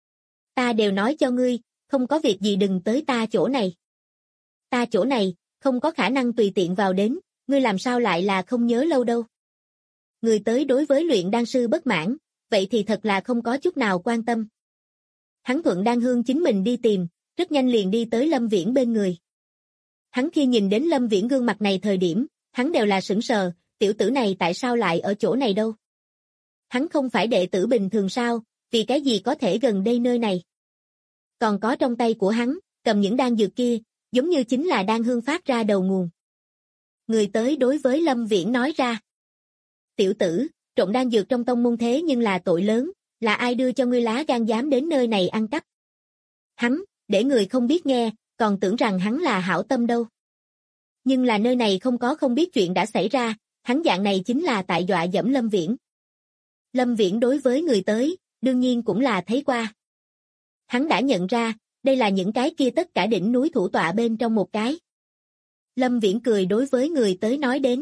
Ta đều nói cho ngươi, không có việc gì đừng tới ta chỗ này. Ta chỗ này, không có khả năng tùy tiện vào đến, ngươi làm sao lại là không nhớ lâu đâu. Người tới đối với luyện đan sư bất mãn, vậy thì thật là không có chút nào quan tâm. Hắn thuận đan hương chính mình đi tìm, rất nhanh liền đi tới Lâm Viễn bên người. Hắn khi nhìn đến Lâm Viễn gương mặt này thời điểm, hắn đều là sững sờ, tiểu tử này tại sao lại ở chỗ này đâu? Hắn không phải đệ tử bình thường sao, vì cái gì có thể gần đây nơi này? Còn có trong tay của hắn, cầm những đan dược kia, giống như chính là đan hương phát ra đầu nguồn. Người tới đối với Lâm Viễn nói ra. Tiểu tử, trộm đan dược trong tông môn thế nhưng là tội lớn, là ai đưa cho ngươi lá gan dám đến nơi này ăn cắp? Hắn, để người không biết nghe, còn tưởng rằng hắn là hảo tâm đâu. Nhưng là nơi này không có không biết chuyện đã xảy ra, hắn dạng này chính là tại dọa dẫm Lâm Viễn. Lâm Viễn đối với người tới, đương nhiên cũng là thấy qua. Hắn đã nhận ra, đây là những cái kia tất cả đỉnh núi thủ tọa bên trong một cái. Lâm Viễn cười đối với người tới nói đến.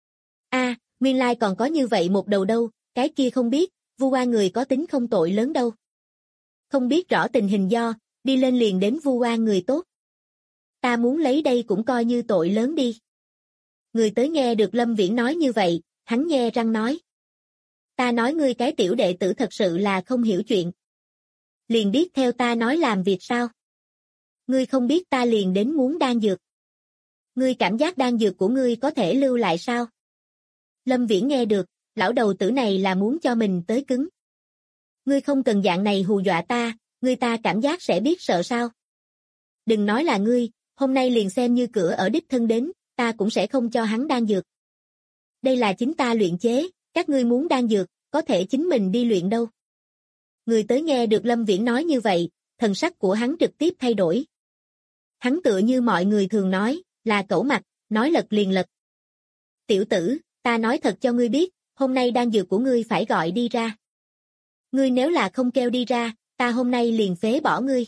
Nguyên lai còn có như vậy một đầu đâu, cái kia không biết, vu oan người có tính không tội lớn đâu. Không biết rõ tình hình do, đi lên liền đến vu oan người tốt. Ta muốn lấy đây cũng coi như tội lớn đi. Người tới nghe được Lâm Viễn nói như vậy, hắn nhe răng nói. Ta nói ngươi cái tiểu đệ tử thật sự là không hiểu chuyện. Liền biết theo ta nói làm việc sao? Ngươi không biết ta liền đến muốn đan dược. Ngươi cảm giác đan dược của ngươi có thể lưu lại sao? Lâm Viễn nghe được, lão đầu tử này là muốn cho mình tới cứng. Ngươi không cần dạng này hù dọa ta, ngươi ta cảm giác sẽ biết sợ sao? Đừng nói là ngươi, hôm nay liền xem như cửa ở đích thân đến, ta cũng sẽ không cho hắn đan dược. Đây là chính ta luyện chế, các ngươi muốn đan dược, có thể chính mình đi luyện đâu. Người tới nghe được Lâm Viễn nói như vậy, thần sắc của hắn trực tiếp thay đổi. Hắn tựa như mọi người thường nói, là cẩu mặt, nói lật liền lật. Tiểu tử, ta nói thật cho ngươi biết, hôm nay đan dược của ngươi phải gọi đi ra. Ngươi nếu là không kêu đi ra, ta hôm nay liền phế bỏ ngươi.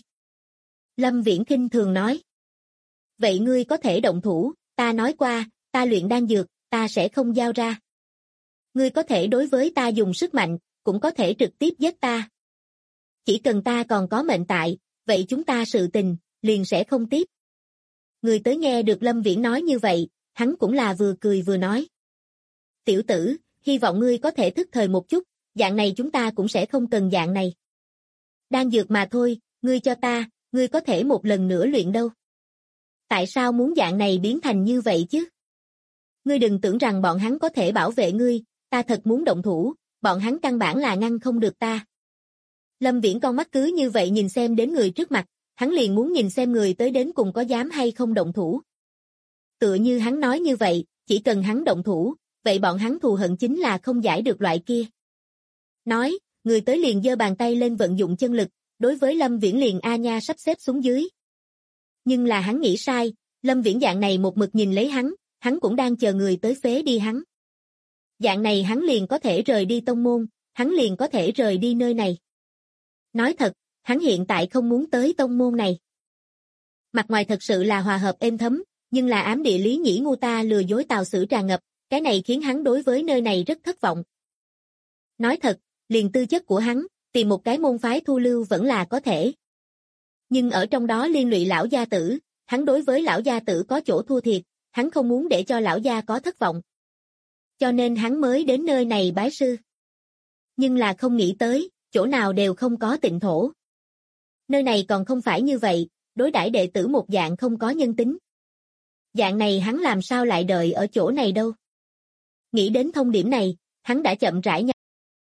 Lâm Viễn khinh thường nói. Vậy ngươi có thể động thủ, ta nói qua, ta luyện đan dược, ta sẽ không giao ra. Ngươi có thể đối với ta dùng sức mạnh, cũng có thể trực tiếp giết ta. Chỉ cần ta còn có mệnh tại, vậy chúng ta sự tình, liền sẽ không tiếp. Người tới nghe được Lâm Viễn nói như vậy, hắn cũng là vừa cười vừa nói. Tiểu tử, hy vọng ngươi có thể thức thời một chút, dạng này chúng ta cũng sẽ không cần dạng này. Đan dược mà thôi, ngươi cho ta, ngươi có thể một lần nữa luyện đâu. Tại sao muốn dạng này biến thành như vậy chứ? Ngươi đừng tưởng rằng bọn hắn có thể bảo vệ ngươi, ta thật muốn động thủ, bọn hắn căn bản là ngăn không được ta. Lâm Viễn con mắt cứ như vậy nhìn xem đến người trước mặt, hắn liền muốn nhìn xem người tới đến cùng có dám hay không động thủ. Tựa như hắn nói như vậy, chỉ cần hắn động thủ, vậy bọn hắn thù hận chính là không giải được loại kia. Nói, người tới liền giơ bàn tay lên vận dụng chân lực, đối với Lâm Viễn liền a nha sắp xếp xuống dưới. Nhưng là hắn nghĩ sai, Lâm Viễn dạng này một mực nhìn lấy hắn cũng đang chờ người tới phế đi hắn. Dạng này hắn liền có thể rời đi tông môn, hắn liền có thể rời đi nơi này. Nói thật, hắn hiện tại không muốn tới tông môn này. Mặt ngoài thật sự là hòa hợp êm thấm, nhưng là ám địa lý nhĩ ngu ta lừa dối tào sử tràn ngập, cái này khiến hắn đối với nơi này rất thất vọng. Nói thật, liền tư chất của hắn, tìm một cái môn phái thu lưu vẫn là có thể. Nhưng ở trong đó liên lụy lão gia tử, hắn đối với lão gia tử có chỗ thua thiệt, hắn không muốn để cho lão gia có thất vọng. Cho nên hắn mới đến nơi này bái sư. Nhưng là không nghĩ tới, chỗ nào đều không có tịnh thổ. Nơi này còn không phải như vậy, đối đãi đệ tử một dạng không có nhân tính. Dạng này hắn làm sao lại đợi ở chỗ này đâu. Nghĩ đến thông điểm này, hắn đã chậm rãi nhắm.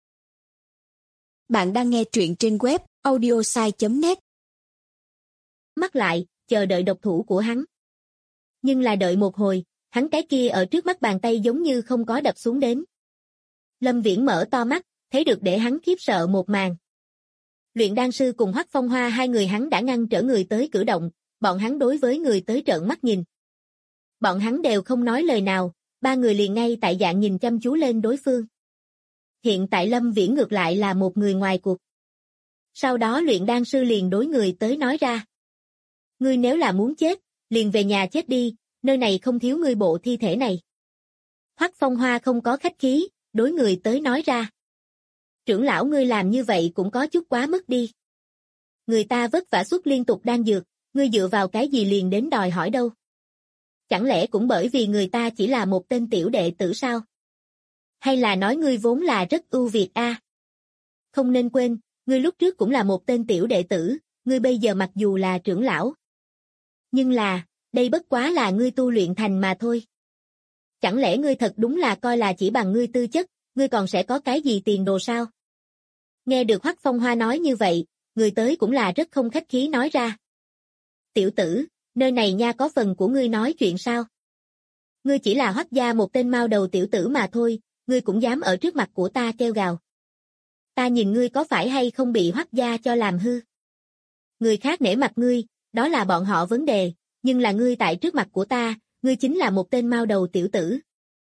Bạn đang nghe truyện trên web audiosai.net. Mắt lại, chờ đợi độc thủ của hắn. Nhưng là đợi một hồi, hắn cái kia ở trước mắt bàn tay giống như không có đập xuống đến. Lâm Viễn mở to mắt, thấy được để hắn khiếp sợ một màn. Luyện đan sư cùng Hoắc Phong Hoa hai người hắn đã ngăn trở người tới cử động, bọn hắn đối với người tới trợn mắt nhìn. Bọn hắn đều không nói lời nào, ba người liền ngay tại dạng nhìn chăm chú lên đối phương. Hiện tại Lâm Viễn ngược lại là một người ngoài cuộc. Sau đó luyện đan sư liền đối người tới nói ra. Ngươi nếu là muốn chết, liền về nhà chết đi, nơi này không thiếu ngươi bộ thi thể này. Hoắc Phong Hoa không có khách khí, đối người tới nói ra. Trưởng lão ngươi làm như vậy cũng có chút quá mức đi. Người ta vất vả suốt liên tục đan dược, ngươi dựa vào cái gì liền đến đòi hỏi đâu. Chẳng lẽ cũng bởi vì người ta chỉ là một tên tiểu đệ tử sao? Hay là nói ngươi vốn là rất ưu việt a? Không nên quên, ngươi lúc trước cũng là một tên tiểu đệ tử, ngươi bây giờ mặc dù là trưởng lão. Nhưng là, đây bất quá là ngươi tu luyện thành mà thôi. Chẳng lẽ ngươi thật đúng là coi là chỉ bằng ngươi tư chất, ngươi còn sẽ có cái gì tiền đồ sao? Nghe được Hoắc Phong Hoa nói như vậy, người tới cũng là rất không khách khí nói ra. Tiểu tử, nơi này nha có phần của ngươi nói chuyện sao? Ngươi chỉ là Hoắc gia một tên mao đầu tiểu tử mà thôi, ngươi cũng dám ở trước mặt của ta kêu gào. Ta nhìn ngươi có phải hay không bị Hoắc gia cho làm hư? Người khác nể mặt ngươi, đó là bọn họ vấn đề, nhưng là ngươi tại trước mặt của ta, ngươi chính là một tên mao đầu tiểu tử.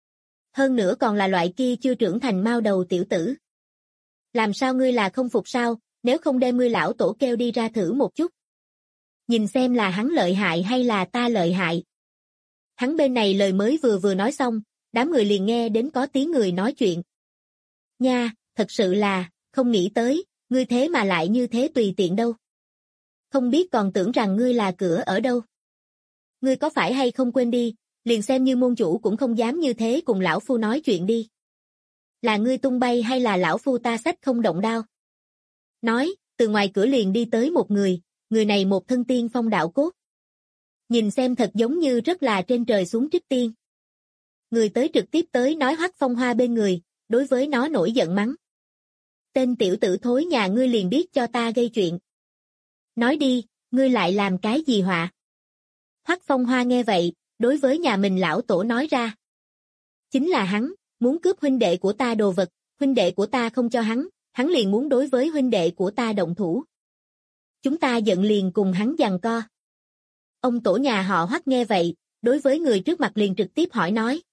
Hơn nữa còn là loại kia chưa trưởng thành mao đầu tiểu tử. Làm sao ngươi là không phục sao, nếu không đem ngươi lão tổ kêu đi ra thử một chút. Nhìn xem là hắn lợi hại hay là ta lợi hại. Hắn bên này lời mới vừa nói xong, đám người liền nghe đến có tiếng người nói chuyện. Nha, thật sự là, không nghĩ tới, ngươi thế mà lại như thế tùy tiện đâu. Không biết còn tưởng rằng ngươi là cửa ở đâu. Ngươi có phải hay không quên đi, liền xem như môn chủ cũng không dám như thế cùng lão phu nói chuyện đi. Là ngươi tung bay hay là lão phu ta xách không động đao? Nói, từ ngoài cửa liền đi tới một người này một thân tiên phong đạo cốt. Nhìn xem thật giống như rất là trên trời xuống trích tiên. Người tới trực tiếp tới nói Hoắc Phong Hoa bên người, đối với nó nổi giận mắng. Tên tiểu tử thối nhà ngươi liền biết cho ta gây chuyện. Nói đi, ngươi lại làm cái gì họa? Hoắc Phong Hoa nghe vậy, đối với nhà mình lão tổ nói ra. Chính là hắn, muốn cướp huynh đệ của ta đồ vật, huynh đệ của ta không cho hắn liền muốn đối với huynh đệ của ta động thủ. Chúng ta giận liền cùng hắn giằng co. Ông tổ nhà họ Hoắc nghe vậy, đối với người trước mặt liền trực tiếp hỏi nói.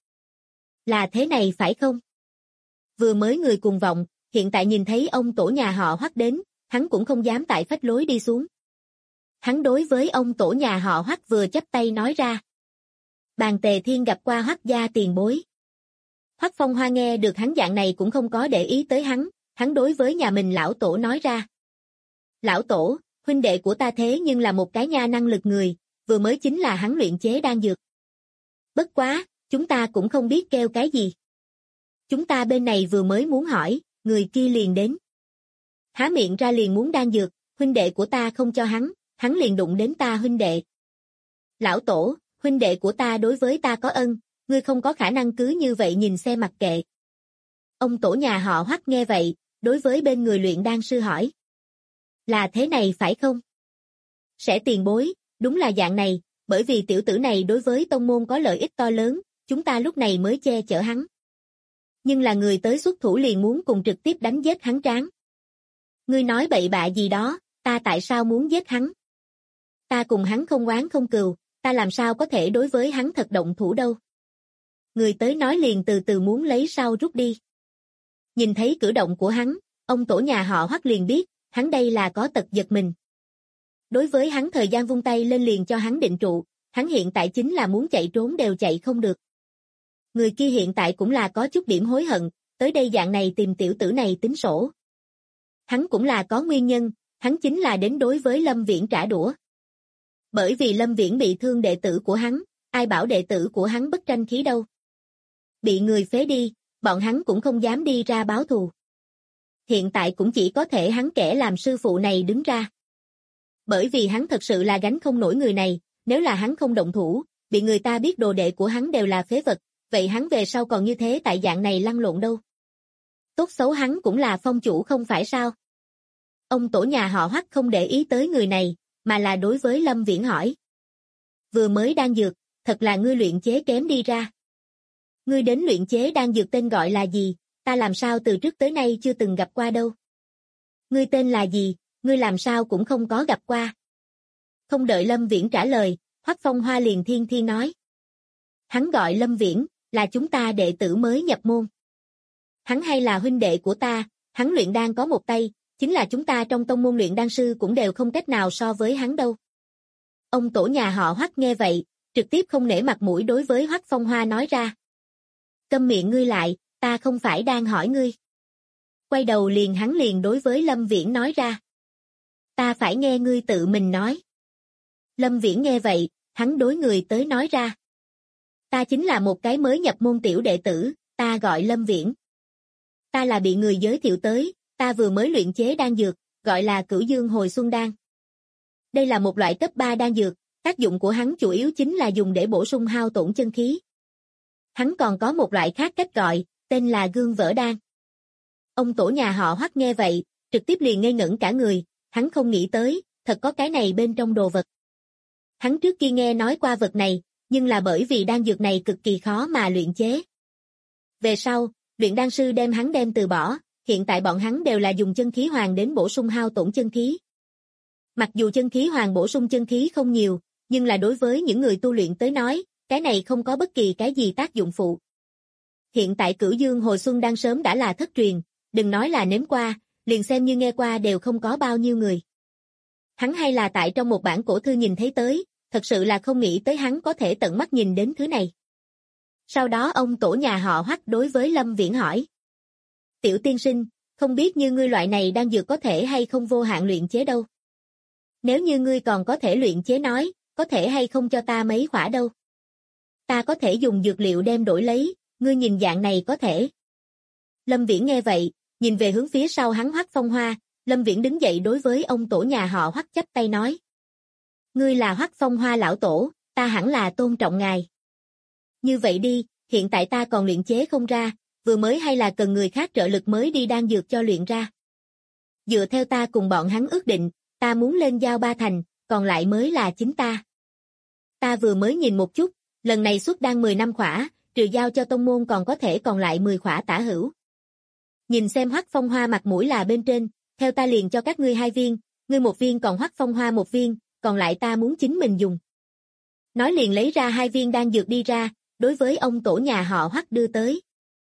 Là thế này phải không? Vừa mới người cùng vọng, hiện tại nhìn thấy ông tổ nhà họ Hoắc đến, hắn cũng không dám tại phách lối đi xuống. Hắn đối với ông tổ nhà họ Hoắc vừa chắp tay nói ra. Bàn Tề Thiên gặp qua Hoắc gia tiền bối. Hoắc Phong Hoa nghe được hắn dạng này cũng không có để ý tới hắn đối với nhà mình lão tổ nói ra. Lão tổ, huynh đệ của ta thế nhưng là một cái nha năng lực người, vừa mới chính là hắn luyện chế đan dược. Bất quá, chúng ta cũng không biết kêu cái gì. Chúng ta bên này vừa mới muốn hỏi, người kia liền đến. Há miệng ra liền muốn đan dược, huynh đệ của ta không cho hắn liền đụng đến ta huynh đệ. Lão tổ, huynh đệ của ta đối với ta có ân, ngươi không có khả năng cứ như vậy nhìn xem mặc kệ. Ông tổ nhà họ Hoắc nghe vậy, đối với bên người luyện đan sư hỏi. Là thế này phải không? Sẽ tiền bối, đúng là dạng này, bởi vì tiểu tử này đối với tông môn có lợi ích to lớn, chúng ta lúc này mới che chở hắn. Nhưng là người tới xuất thủ liền muốn cùng trực tiếp đánh giết hắn tráng. Ngươi nói bậy bạ gì đó, ta tại sao muốn giết hắn? Ta cùng hắn không oán không cừu, ta làm sao có thể đối với hắn thật động thủ đâu? Người tới nói liền từ từ muốn lấy sau rút đi. Nhìn thấy cử động của hắn, ông tổ nhà họ Hoắc liền biết, hắn đây là có tật giật mình. Đối với hắn thời gian vung tay lên liền cho hắn định trụ, hắn hiện tại chính là muốn chạy trốn đều chạy không được. Người kia hiện tại cũng là có chút điểm hối hận, tới đây dạng này tìm tiểu tử này tính sổ. Hắn cũng là có nguyên nhân, hắn chính là đến đối với Lâm Viễn trả đũa. Bởi vì Lâm Viễn bị thương đệ tử của hắn, ai bảo đệ tử của hắn bất tranh khí đâu. Bị người phế đi, bọn hắn cũng không dám đi ra báo thù. Hiện tại cũng chỉ có thể hắn kẻ làm sư phụ này đứng ra. Bởi vì hắn thật sự là gánh không nổi người này, nếu là hắn không động thủ, bị người ta biết đồ đệ của hắn đều là phế vật, vậy hắn về sau còn như thế tại dạng này lăn lộn đâu. Tốt xấu hắn cũng là phong chủ không phải sao. Ông tổ nhà họ Hoắc không để ý tới người này, mà là đối với Lâm Viễn hỏi. Vừa mới đan dược, thật là ngươi luyện chế kém đi ra. Ngươi đến luyện chế đan dược tên gọi là gì, ta làm sao từ trước tới nay chưa từng gặp qua đâu. Ngươi tên là gì, ngươi làm sao cũng không có gặp qua. Không đợi Lâm Viễn trả lời, Hoắc Phong Hoa liền thiên nói. Hắn gọi Lâm Viễn, là chúng ta đệ tử mới nhập môn. Hắn hay là huynh đệ của ta, hắn luyện đan có một tay, chính là chúng ta trong tông môn luyện đan sư cũng đều không cách nào so với hắn đâu. Ông tổ nhà họ Hoắc nghe vậy, trực tiếp không nể mặt mũi đối với Hoắc Phong Hoa nói ra. Câm miệng ngươi lại, ta không phải đang hỏi ngươi. Quay đầu hắn liền đối với Lâm Viễn nói ra. Ta phải nghe ngươi tự mình nói. Lâm Viễn nghe vậy, hắn đối người tới nói ra. Ta chính là một cái mới nhập môn tiểu đệ tử, ta gọi Lâm Viễn. Ta là bị người giới thiệu tới, ta vừa mới luyện chế đan dược, gọi là Cửu Dương Hồi Xuân Đan. Đây là một loại cấp 3 đan dược, tác dụng của hắn chủ yếu chính là dùng để bổ sung hao tổn chân khí. Hắn còn có một loại khác cách gọi, tên là Gương Vỡ Đan. Ông tổ nhà họ Hoắc nghe vậy, trực tiếp liền ngây ngẩn cả người, hắn không nghĩ tới, thật có cái này bên trong đồ vật. Hắn trước kia nghe nói qua vật này, nhưng là bởi vì đan dược này cực kỳ khó mà luyện chế. Về sau, luyện đan sư đem hắn từ bỏ, hiện tại bọn hắn đều là dùng chân khí hoàng đến bổ sung hao tổn chân khí. Mặc dù chân khí hoàng bổ sung chân khí không nhiều, nhưng là đối với những người tu luyện tới nói, cái này không có bất kỳ cái gì tác dụng phụ. hiện tại Cửu Dương hồi xuân đang sớm đã là thất truyền, đừng nói là nếm qua, liền xem như nghe qua đều không có bao nhiêu người. Hắn hay là tại trong một bản cổ thư nhìn thấy tới, thật sự là không nghĩ tới hắn có thể tận mắt nhìn đến thứ này. Sau đó ông tổ nhà họ Hoắc đối với Lâm Viễn hỏi. Tiểu tiên sinh, không biết như ngươi loại này đang dược có thể hay không vô hạn luyện chế đâu. Nếu như ngươi còn có thể luyện chế nói, có thể hay không cho ta mấy khỏa đâu. Ta có thể dùng dược liệu đem đổi lấy, ngươi nhìn dạng này có thể. Lâm Viễn nghe vậy, nhìn về hướng phía sau hắn Hoắc Phong Hoa, Lâm Viễn đứng dậy đối với ông tổ nhà họ Hoắc chắp tay nói. Ngươi là Hoắc Phong Hoa lão tổ, ta hẳn là tôn trọng ngài. Như vậy đi, hiện tại ta còn luyện chế không ra, vừa mới hay là cần người khác trợ lực mới đi đan dược cho luyện ra. Dựa theo ta cùng bọn hắn ước định, ta muốn lên giao 3 thành, còn lại mới là chính ta. Ta vừa mới nhìn một chút, lần này xuất đan 10 năm khỏa, trừ giao cho tông môn còn có thể còn lại 10 khỏa tả hữu. Nhìn xem Hoắc Phong Hoa mặt mũi là bên trên, theo ta liền cho các ngươi 2 viên, ngươi 1 viên còn Hoắc Phong Hoa 1 viên, còn lại ta muốn chính mình dùng. Nói liền lấy ra 2 viên đan dược đi ra, đối với ông tổ nhà họ Hoắc đưa tới.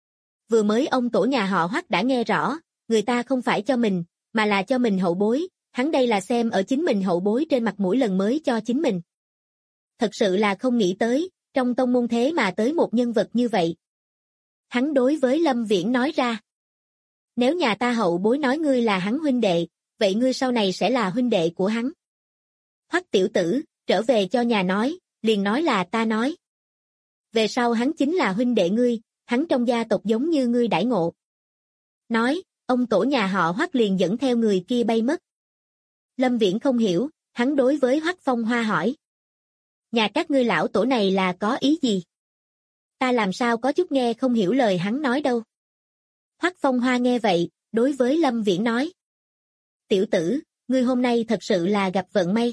Vừa mới ông tổ nhà họ Hoắc đã nghe rõ, người ta không phải cho mình, mà là cho mình hậu bối, hắn đây là xem ở chính mình hậu bối trên mặt mũi lần mới cho chính mình. Thật sự là không nghĩ tới, trong tông môn thế mà tới một nhân vật như vậy. Hắn đối với Lâm Viễn nói ra. Nếu nhà ta hậu bối nói ngươi là hắn huynh đệ, vậy ngươi sau này sẽ là huynh đệ của hắn. Hoắc tiểu tử, trở về cho nhà nói, liền nói là ta nói. Về sau hắn chính là huynh đệ ngươi, hắn trong gia tộc giống như ngươi đãi ngộ. Nói, ông tổ nhà họ Hoắc liền dẫn theo người kia bay mất. Lâm Viễn không hiểu, hắn đối với Hoắc Phong Hoa hỏi. Nhà các ngươi lão tổ này là có ý gì? Ta làm sao có chút nghe không hiểu lời hắn nói đâu. Hoắc Phong Hoa nghe vậy, đối với Lâm Viễn nói. Tiểu tử, ngươi hôm nay thật sự là gặp vận may.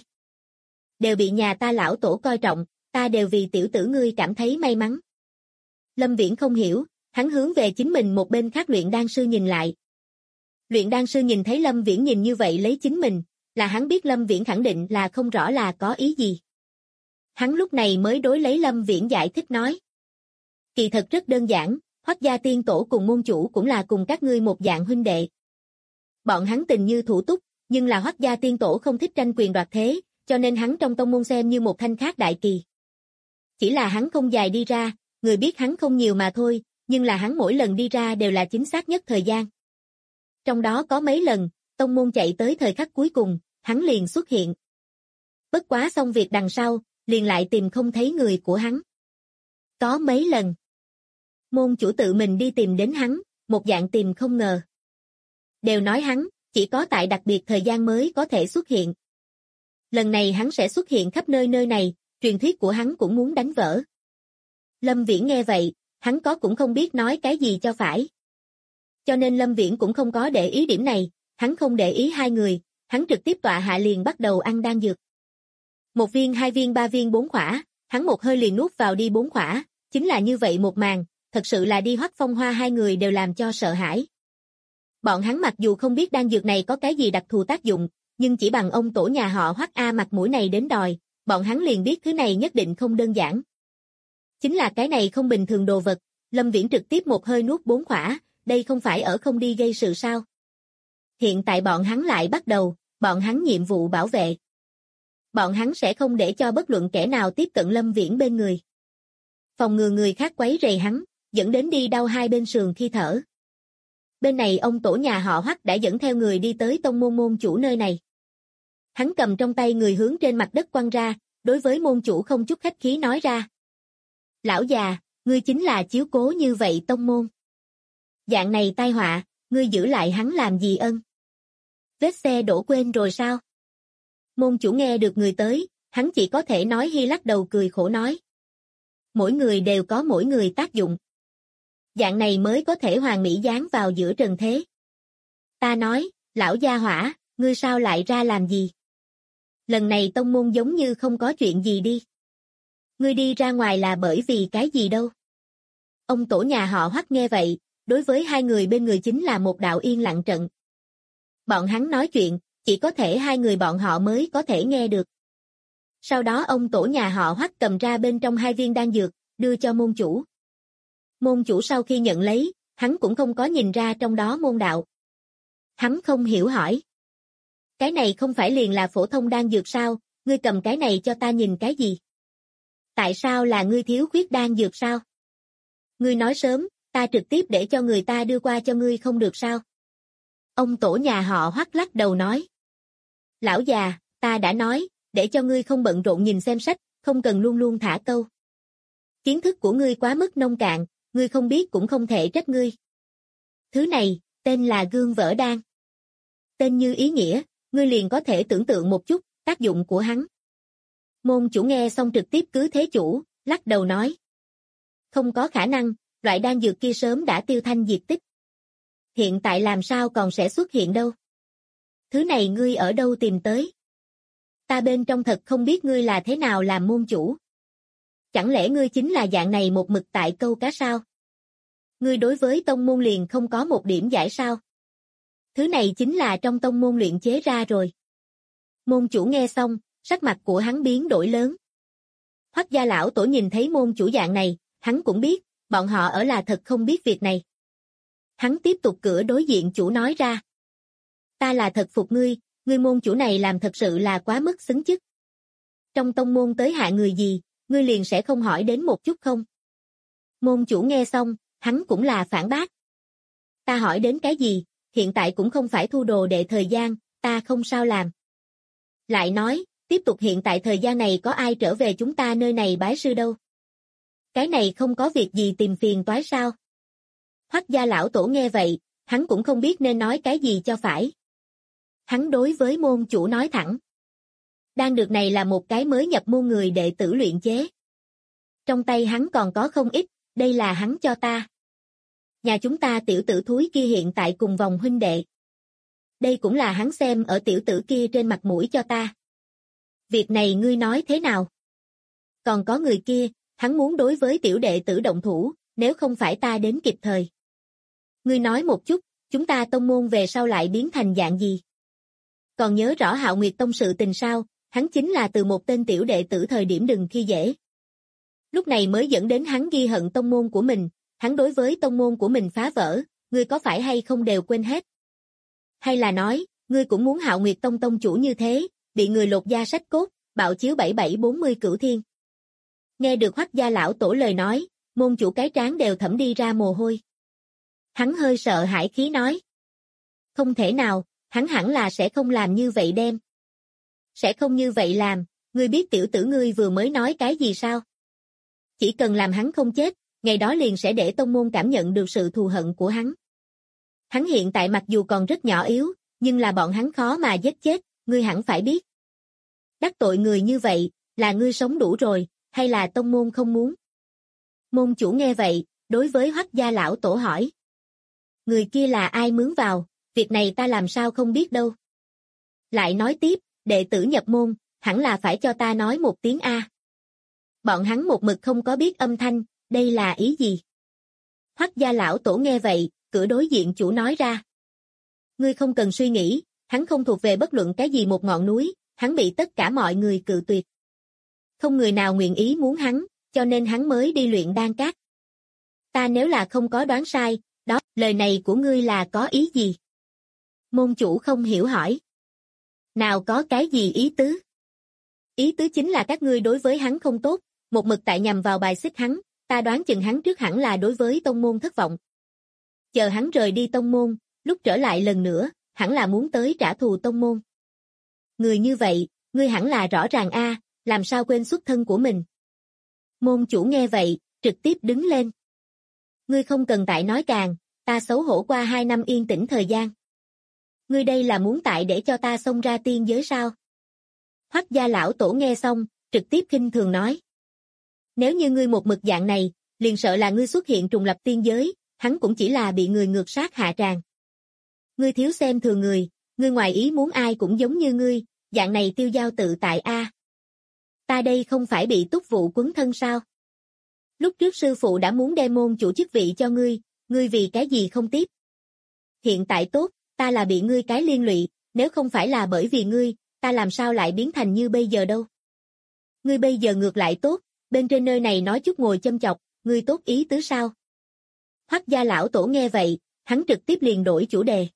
Đều bị nhà ta lão tổ coi trọng, ta đều vì tiểu tử ngươi cảm thấy may mắn. Lâm Viễn không hiểu, hắn hướng về chính mình một bên khác luyện đan sư nhìn lại. Luyện đan sư nhìn thấy Lâm Viễn nhìn như vậy lấy chính mình, là hắn biết Lâm Viễn khẳng định là không rõ là có ý gì. Hắn lúc này mới đối lấy Lâm Viễn giải thích nói. Kỳ thật rất đơn giản, Hoắc gia tiên tổ cùng môn chủ cũng là cùng các ngươi một dạng huynh đệ. Bọn hắn tình như thủ túc, nhưng là Hoắc gia tiên tổ không thích tranh quyền đoạt thế, cho nên hắn trong tông môn xem như một thanh khác đại kỳ. Chỉ là hắn không dài đi ra, người biết hắn không nhiều mà thôi, nhưng là hắn mỗi lần đi ra đều là chính xác nhất thời gian. Trong đó có mấy lần, tông môn chạy tới thời khắc cuối cùng, hắn liền xuất hiện. Bất quá xong việc đằng sau, liền lại tìm không thấy người của hắn. Có mấy lần, môn chủ tự mình đi tìm đến hắn, một dạng tìm không ngờ. Đều nói hắn, chỉ có tại đặc biệt thời gian mới có thể xuất hiện. Lần này hắn sẽ xuất hiện khắp nơi nơi này, truyền thuyết của hắn cũng muốn đánh vỡ. Lâm Viễn nghe vậy, hắn có cũng không biết nói cái gì cho phải. Cho nên Lâm Viễn cũng không có để ý điểm này, hắn không để ý 2 người, hắn trực tiếp tọa hạ liền bắt đầu ăn đan dược. 1 viên, 2 viên, 3 viên, 4 khỏa, hắn một hơi liền nuốt vào đi 4 khỏa, chính là như vậy một màn, thật sự là đi Hoắc Phong Hoa 2 người đều làm cho sợ hãi. Bọn hắn mặc dù không biết đan dược này có cái gì đặc thù tác dụng, nhưng chỉ bằng ông tổ nhà họ Hoắc A mặt mũi này đến đòi, bọn hắn liền biết thứ này nhất định không đơn giản. Chính là cái này không bình thường đồ vật, Lâm Viễn trực tiếp một hơi nuốt 4 khỏa, đây không phải ở không đi gây sự sao? Hiện tại bọn hắn lại bắt đầu, bọn hắn nhiệm vụ bảo vệ. Bọn hắn sẽ không để cho bất luận kẻ nào tiếp cận Lâm Viễn bên người. Phòng ngừa người khác quấy rầy hắn, dẫn đến đi đau 2 bên sườn khi thở. Bên này ông tổ nhà họ Hoắc đã dẫn theo người đi tới tông môn môn chủ nơi này. Hắn cầm trong tay người hướng trên mặt đất quăng ra, đối với môn chủ không chút khách khí nói ra. Lão già, ngươi chính là chiếu cố như vậy tông môn. Dạng này tai họa, ngươi giữ lại hắn làm gì ân? Vết xe đổ quên rồi sao? Môn chủ nghe được người tới, hắn chỉ có thể nói hi lắc đầu cười khổ nói. Mỗi người đều có mỗi người tác dụng. Dạng này mới có thể hoàn mỹ dán vào giữa trần thế. Ta nói, lão gia hỏa, ngươi sao lại ra làm gì? Lần này tông môn giống như không có chuyện gì đi. Ngươi đi ra ngoài là bởi vì cái gì đâu? Ông tổ nhà họ Hoắc nghe vậy, đối với 2 người bên người chính là một đạo yên lặng trận. Bọn hắn nói chuyện, chỉ có thể 2 người bọn họ mới có thể nghe được. Sau đó ông tổ nhà họ Hoắc cầm ra bên trong 2 viên đan dược, đưa cho môn chủ. Môn chủ sau khi nhận lấy, hắn cũng không có nhìn ra trong đó môn đạo. Hắn không hiểu hỏi. Cái này không phải liền là phổ thông đan dược sao, ngươi cầm cái này cho ta nhìn cái gì? Tại sao là ngươi thiếu khuyết đan dược sao? Ngươi nói sớm, ta trực tiếp để cho người ta đưa qua cho ngươi không được sao? Ông tổ nhà họ Hoắc lắc đầu nói. Lão già, ta đã nói, để cho ngươi không bận rộn nhìn xem sách, không cần luôn luôn thả câu. Kiến thức của ngươi quá mức nông cạn, ngươi không biết cũng không thể trách ngươi. Thứ này, tên là gương vỡ đan. Tên như ý nghĩa, ngươi liền có thể tưởng tượng một chút, tác dụng của hắn. Môn chủ nghe xong trực tiếp cứ thế chủ, lắc đầu nói. Không có khả năng, loại đan dược kia sớm đã tiêu thanh diệt tích. Hiện tại làm sao còn sẽ xuất hiện đâu? Thứ này ngươi ở đâu tìm tới? Ta bên trong thật không biết ngươi là thế nào làm môn chủ. Chẳng lẽ ngươi chính là dạng này một mực tại câu cá sao? Ngươi đối với tông môn liền không có một điểm giải sao? Thứ này chính là trong tông môn luyện chế ra rồi. Môn chủ nghe xong, sắc mặt của hắn biến đổi lớn. Hoắc gia lão tổ nhìn thấy môn chủ dạng này, hắn cũng biết, bọn họ ở là thật không biết việc này. Hắn tiếp tục cửa đối diện chủ nói ra. Ta là thật phục ngươi, ngươi môn chủ này làm thật sự là quá mức xứng chức. Trong tông môn tới hạ người gì, ngươi liền sẽ không hỏi đến một chút không? Môn chủ nghe xong, hắn cũng là phản bác. Ta hỏi đến cái gì, hiện tại cũng không phải thu đồ đệ thời gian, ta không sao làm. Lại nói, tiếp tục hiện tại thời gian này có ai trở về chúng ta nơi này bái sư đâu? Cái này không có việc gì tìm phiền toái sao? Hoắc gia lão tổ nghe vậy, hắn cũng không biết nên nói cái gì cho phải. Hắn đối với môn chủ nói thẳng. Đan dược này là một cái mới nhập môn người đệ tử luyện chế. Trong tay hắn còn có không ít, đây là hắn cho ta. Nhà chúng ta tiểu tử thúi kia hiện tại cùng vòng huynh đệ. Đây cũng là hắn xem ở tiểu tử kia trên mặt mũi cho ta. Việc này ngươi nói thế nào? Còn có người kia, hắn muốn đối với tiểu đệ tử động thủ, nếu không phải ta đến kịp thời. Ngươi nói một chút, chúng ta tông môn về sau lại biến thành dạng gì? Còn nhớ rõ Hạo Nguyệt Tông sự tình sao, hắn chính là từ một tên tiểu đệ tử thời điểm đừng khi dễ. Lúc này mới dẫn đến hắn ghi hận tông môn của mình, hắn đối với tông môn của mình phá vỡ, ngươi có phải hay không đều quên hết? Hay là nói, ngươi cũng muốn Hạo Nguyệt Tông tông chủ như thế, bị người lột da sách cốt, bạo chiếu 7740 cửu thiên. Nghe được Hoắc gia lão tổ lời nói, môn chủ cái trán đều thẩm đi ra mồ hôi. Hắn hơi sợ hãi khí nói. Không thể nào, hắn hẳn là sẽ không làm như vậy đem. Sẽ không như vậy làm, ngươi biết tiểu tử ngươi vừa mới nói cái gì sao? Chỉ cần làm hắn không chết, ngày đó liền sẽ để tông môn cảm nhận được sự thù hận của hắn. Hắn hiện tại mặc dù còn rất nhỏ yếu, nhưng là bọn hắn khó mà giết chết, ngươi hẳn phải biết. Đắc tội người như vậy, là ngươi sống đủ rồi, hay là tông môn không muốn? Môn chủ nghe vậy, đối với Hoắc gia lão tổ hỏi. Người kia là ai mướn vào, việc này ta làm sao không biết đâu. Lại nói tiếp, đệ tử nhập môn, hẳn là phải cho ta nói một tiếng A. Bọn hắn một mực không có biết âm thanh, đây là ý gì? Hoắc gia lão tổ nghe vậy, cửa đối diện chủ nói ra. Ngươi không cần suy nghĩ, hắn không thuộc về bất luận cái gì một ngọn núi, hắn bị tất cả mọi người cự tuyệt. Không người nào nguyện ý muốn hắn, cho nên hắn mới đi luyện đan cát. Ta nếu là không có đoán sai, đó, lời này của ngươi là có ý gì? Môn chủ không hiểu hỏi. Nào có cái gì ý tứ? Ý tứ chính là các ngươi đối với hắn không tốt, một mực tại nhằm vào bài xích hắn, ta đoán chừng hắn trước hẳn là đối với tông môn thất vọng. Chờ hắn rời đi tông môn, lúc trở lại lần nữa, hẳn là muốn tới trả thù tông môn. Người như vậy, ngươi hẳn là rõ ràng a, làm sao quên xuất thân của mình. Môn chủ nghe vậy, trực tiếp đứng lên. Ngươi không cần tại nói càng, ta xấu hổ qua 2 năm yên tĩnh thời gian. Ngươi đây là muốn tại để cho ta xông ra tiên giới sao? Hoắc gia lão tổ nghe xong, trực tiếp khinh thường nói. Nếu như ngươi một mực dạng này, liền sợ là ngươi xuất hiện trùng lập tiên giới, hắn cũng chỉ là bị người ngược sát hạ tràng. Ngươi thiếu xem thường người, ngươi ngoài ý muốn ai cũng giống như ngươi, dạng này tiêu giao tự tại a. Ta đây không phải bị túc vụ quấn thân sao? Lúc trước sư phụ đã muốn đem môn chủ chức vị cho ngươi vì cái gì không tiếp? Hiện tại tốt, ta là bị ngươi cái liên lụy, nếu không phải là bởi vì ngươi, ta làm sao lại biến thành như bây giờ đâu? Ngươi bây giờ ngược lại tốt, bên trên nơi này nói chút ngồi châm chọc, ngươi tốt ý tứ sao? Hoắc gia lão tổ nghe vậy, hắn trực tiếp liền đổi chủ đề.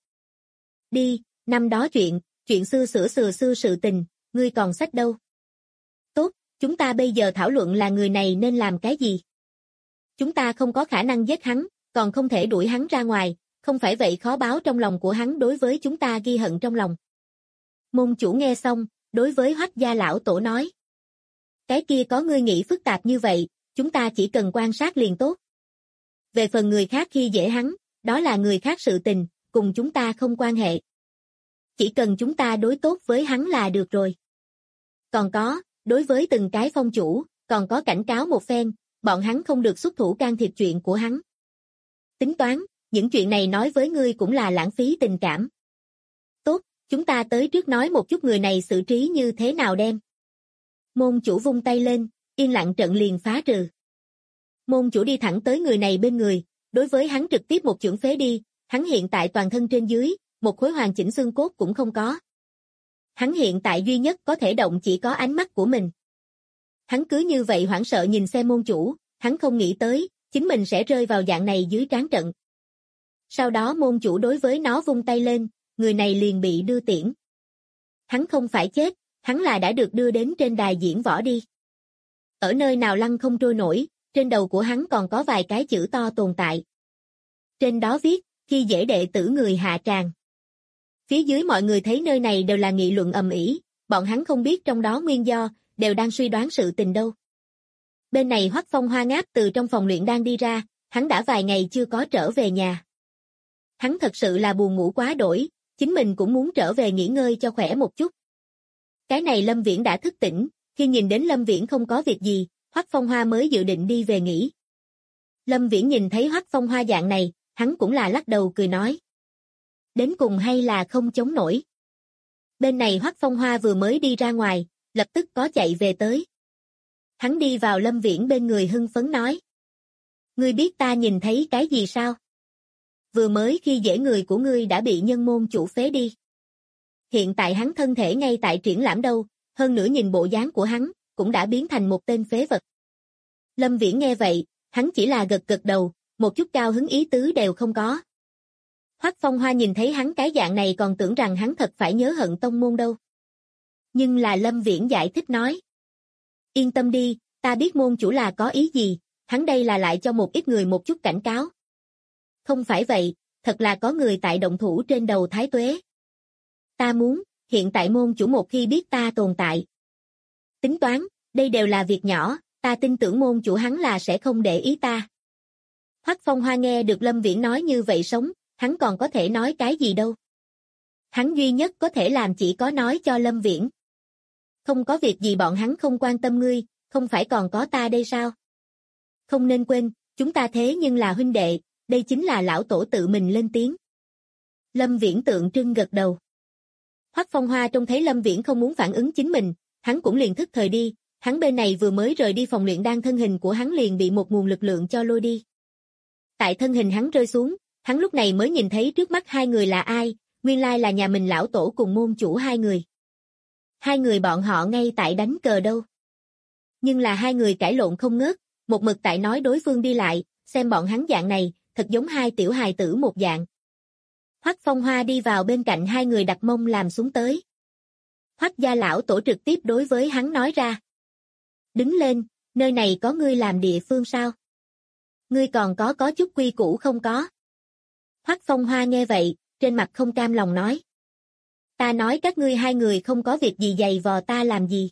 Đi, năm đó chuyện xưa sự tình, ngươi còn sách đâu? Tốt, chúng ta bây giờ thảo luận là người này nên làm cái gì? Chúng ta không có khả năng giết hắn, còn không thể đuổi hắn ra ngoài, không phải vậy khó báo trong lòng của hắn đối với chúng ta ghi hận trong lòng. Môn chủ nghe xong, đối với Hoắc gia lão tổ nói. Cái kia có ngươi nghĩ phức tạp như vậy, chúng ta chỉ cần quan sát liền tốt. Về phần người khác khi dễ hắn, đó là người khác sự tình, cùng chúng ta không quan hệ. Chỉ cần chúng ta đối tốt với hắn là được rồi. Còn có, đối với từng cái phong chủ, còn có cảnh cáo một phen, bọn hắn không được xuất thủ can thiệp chuyện của hắn. Tính toán, những chuyện này nói với ngươi cũng là lãng phí tình cảm. Tốt, chúng ta tới trước nói một chút người này xử trí như thế nào đem. Môn chủ vung tay lên, yên lặng trận liền phá trừ. Môn chủ đi thẳng tới người này bên người, đối với hắn trực tiếp một chưởng phế đi, hắn hiện tại toàn thân trên dưới, một khối hoàn chỉnh xương cốt cũng không có. Hắn hiện tại duy nhất có thể động chỉ có ánh mắt của mình. Hắn cứ như vậy hoảng sợ nhìn xem môn chủ, hắn không nghĩ tới, chính mình sẽ rơi vào dạng này dưới trán trận. Sau đó môn chủ đối với nó vung tay lên, người này liền bị đưa tiễn. Hắn không phải chết, hắn là đã được đưa đến trên đài diễn võ đi. Ở nơi nào lăn không trôi nổi, trên đầu của hắn còn có vài cái chữ to tồn tại. Trên đó viết, khi dễ đệ tử người hạ tràng. Phía dưới mọi người thấy nơi này đều là nghị luận ầm ĩ, bọn hắn không biết trong đó nguyên do, đều đang suy đoán sự tình đâu. Bên này Hoắc Phong Hoa ngáp từ trong phòng luyện đan đi ra, hắn đã vài ngày chưa có trở về nhà. Hắn thật sự là buồn ngủ quá đỗi, chính mình cũng muốn trở về nghỉ ngơi cho khỏe một chút. Cái này Lâm Viễn đã thức tỉnh, khi nhìn đến Lâm Viễn không có việc gì, Hoắc Phong Hoa mới dự định đi về nghỉ. Lâm Viễn nhìn thấy Hoắc Phong Hoa dạng này, hắn cũng là lắc đầu cười nói. Đến cùng hay là không chống nổi. Bên này Hoắc Phong Hoa vừa mới đi ra ngoài, lập tức có chạy về tới. Hắn đi vào Lâm Viễn bên người hưng phấn nói. Ngươi biết ta nhìn thấy cái gì sao? Vừa mới khi dễ người của ngươi đã bị nhân môn chủ phế đi. Hiện tại hắn thân thể ngay tại triển lãm đâu, hơn nữa nhìn bộ dáng của hắn, cũng đã biến thành một tên phế vật. Lâm Viễn nghe vậy, hắn chỉ là gật gật đầu, một chút cao hứng ý tứ đều không có. Hoắc Phong Hoa nhìn thấy hắn cái dạng này còn tưởng rằng hắn thật phải nhớ hận tông môn đâu. Nhưng là Lâm Viễn giải thích nói. Yên tâm đi, ta biết môn chủ là có ý gì, hắn đây là lại cho một ít người một chút cảnh cáo. Không phải vậy, thật là có người tại động thủ trên đầu Thái Tuế. Ta muốn, hiện tại môn chủ một khi biết ta tồn tại. Tính toán, đây đều là việc nhỏ, ta tin tưởng môn chủ hắn là sẽ không để ý ta. Hoắc Phong Hoa nghe được Lâm Viễn nói như vậy sống, hắn còn có thể nói cái gì đâu. Hắn duy nhất có thể làm chỉ có nói cho Lâm Viễn. Không có việc gì bọn hắn không quan tâm ngươi, không phải còn có ta đây sao? Không nên quên, chúng ta thế nhưng là huynh đệ, đây chính là lão tổ tự mình lên tiếng. Lâm Viễn tượng trưng gật đầu. Hoắc Phong Hoa trông thấy Lâm Viễn không muốn phản ứng chính mình, hắn cũng liền thức thời đi, hắn bên này vừa mới rời đi phòng luyện đan thân hình của hắn liền bị một nguồn lực lượng cho lôi đi. Tại thân hình hắn rơi xuống, hắn lúc này mới nhìn thấy trước mắt hai người là ai, nguyên lai là nhà mình lão tổ cùng môn chủ hai người. Hai người bọn họ ngay tại đánh cờ đâu. Nhưng là hai người cãi lộn không ngớt, một mực tại nói đối phương đi lại, xem bọn hắn dạng này, thật giống hai tiểu hài tử một dạng. Hoắc Phong Hoa đi vào bên cạnh hai người đặt mông làm xuống tới. Hoắc gia lão tổ trực tiếp đối với hắn nói ra. Đứng lên, nơi này có ngươi làm địa phương sao? Ngươi còn có chút quy củ không có? Hoắc Phong Hoa nghe vậy, trên mặt không cam lòng nói. Ta nói các ngươi hai người không có việc gì giày vò ta làm gì.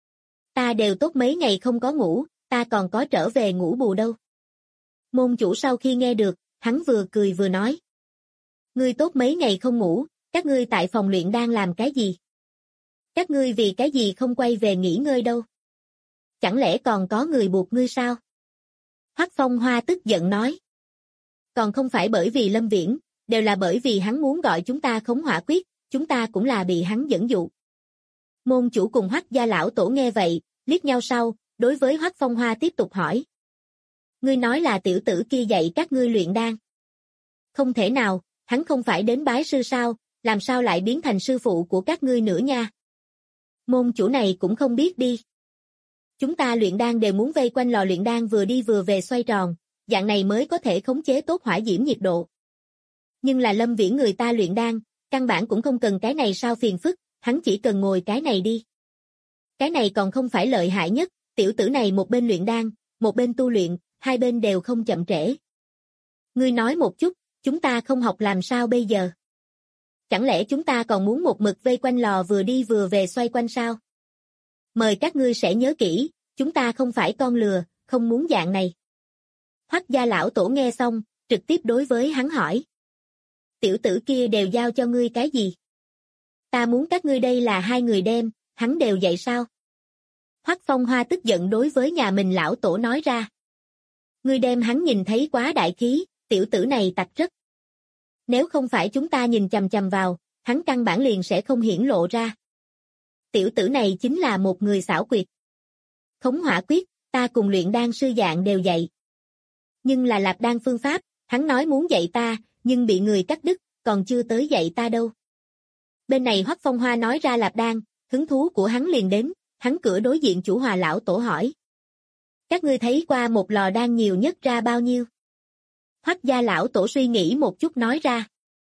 Ta đều tốt mấy ngày không có ngủ, ta còn có trở về ngủ bù đâu. Môn chủ sau khi nghe được, hắn vừa cười vừa nói. Ngươi tốt mấy ngày không ngủ, các ngươi tại phòng luyện đang làm cái gì? Các ngươi vì cái gì không quay về nghỉ ngơi đâu? Chẳng lẽ còn có người buộc ngươi sao? Hoắc Phong Hoa tức giận nói. Còn không phải bởi vì Lâm Viễn, đều là bởi vì hắn muốn gọi chúng ta khống hỏa quyết, chúng ta cũng là bị hắn dẫn dụ. Môn chủ cùng Hoắc gia lão tổ nghe vậy, liếc nhau sau, đối với Hoắc Phong Hoa tiếp tục hỏi. Ngươi nói là tiểu tử kia dạy các ngươi luyện đan. Không thể nào, hắn không phải đến bái sư sao, làm sao lại biến thành sư phụ của các ngươi nữa nha. Môn chủ này cũng không biết đi. Chúng ta luyện đan đều muốn vây quanh lò luyện đan vừa đi vừa về xoay tròn, dạng này mới có thể khống chế tốt hỏa diễm nhiệt độ. Nhưng là Lâm Viễn người ta luyện đan, căn bản cũng không cần cái này sao phiền phức, hắn chỉ cần ngồi cái này đi. Cái này còn không phải lợi hại nhất, tiểu tử này một bên luyện đan, một bên tu luyện, hai bên đều không chậm trễ. Ngươi nói một chút, chúng ta không học làm sao bây giờ? Chẳng lẽ chúng ta còn muốn một mực vây quanh lò vừa đi vừa về xoay quanh sao? Mời các ngươi sẽ nhớ kỹ, chúng ta không phải con lừa, không muốn dạng này. Hoắc gia lão tổ nghe xong, trực tiếp đối với hắn hỏi. Tiểu tử kia đều giao cho ngươi cái gì? Ta muốn các ngươi đây là hai người đem, hắn đều dạy sao? Hoắc Phong Hoa tức giận đối với nhà mình lão tổ nói ra. Ngươi đem hắn nhìn thấy quá đại khí, tiểu tử này tặc rất. Nếu không phải chúng ta nhìn chằm chằm vào, hắn căn bản liền sẽ không hiển lộ ra. Tiểu tử này chính là một người xảo quyệt. Khống hỏa quyết, ta cùng luyện đan sư dạng đều dạy. Nhưng là lạp đan phương pháp, hắn nói muốn dạy ta, nhưng bị người cắt đứt, còn chưa tới dạy ta đâu. Bên này Hoắc Phong Hoa nói ra lạp đan, hứng thú của hắn liền đến, hắn cửa đối diện chủ Hòa lão tổ hỏi. Các ngươi thấy qua một lò đan nhiều nhất ra bao nhiêu? Hoắc gia lão tổ suy nghĩ một chút nói ra.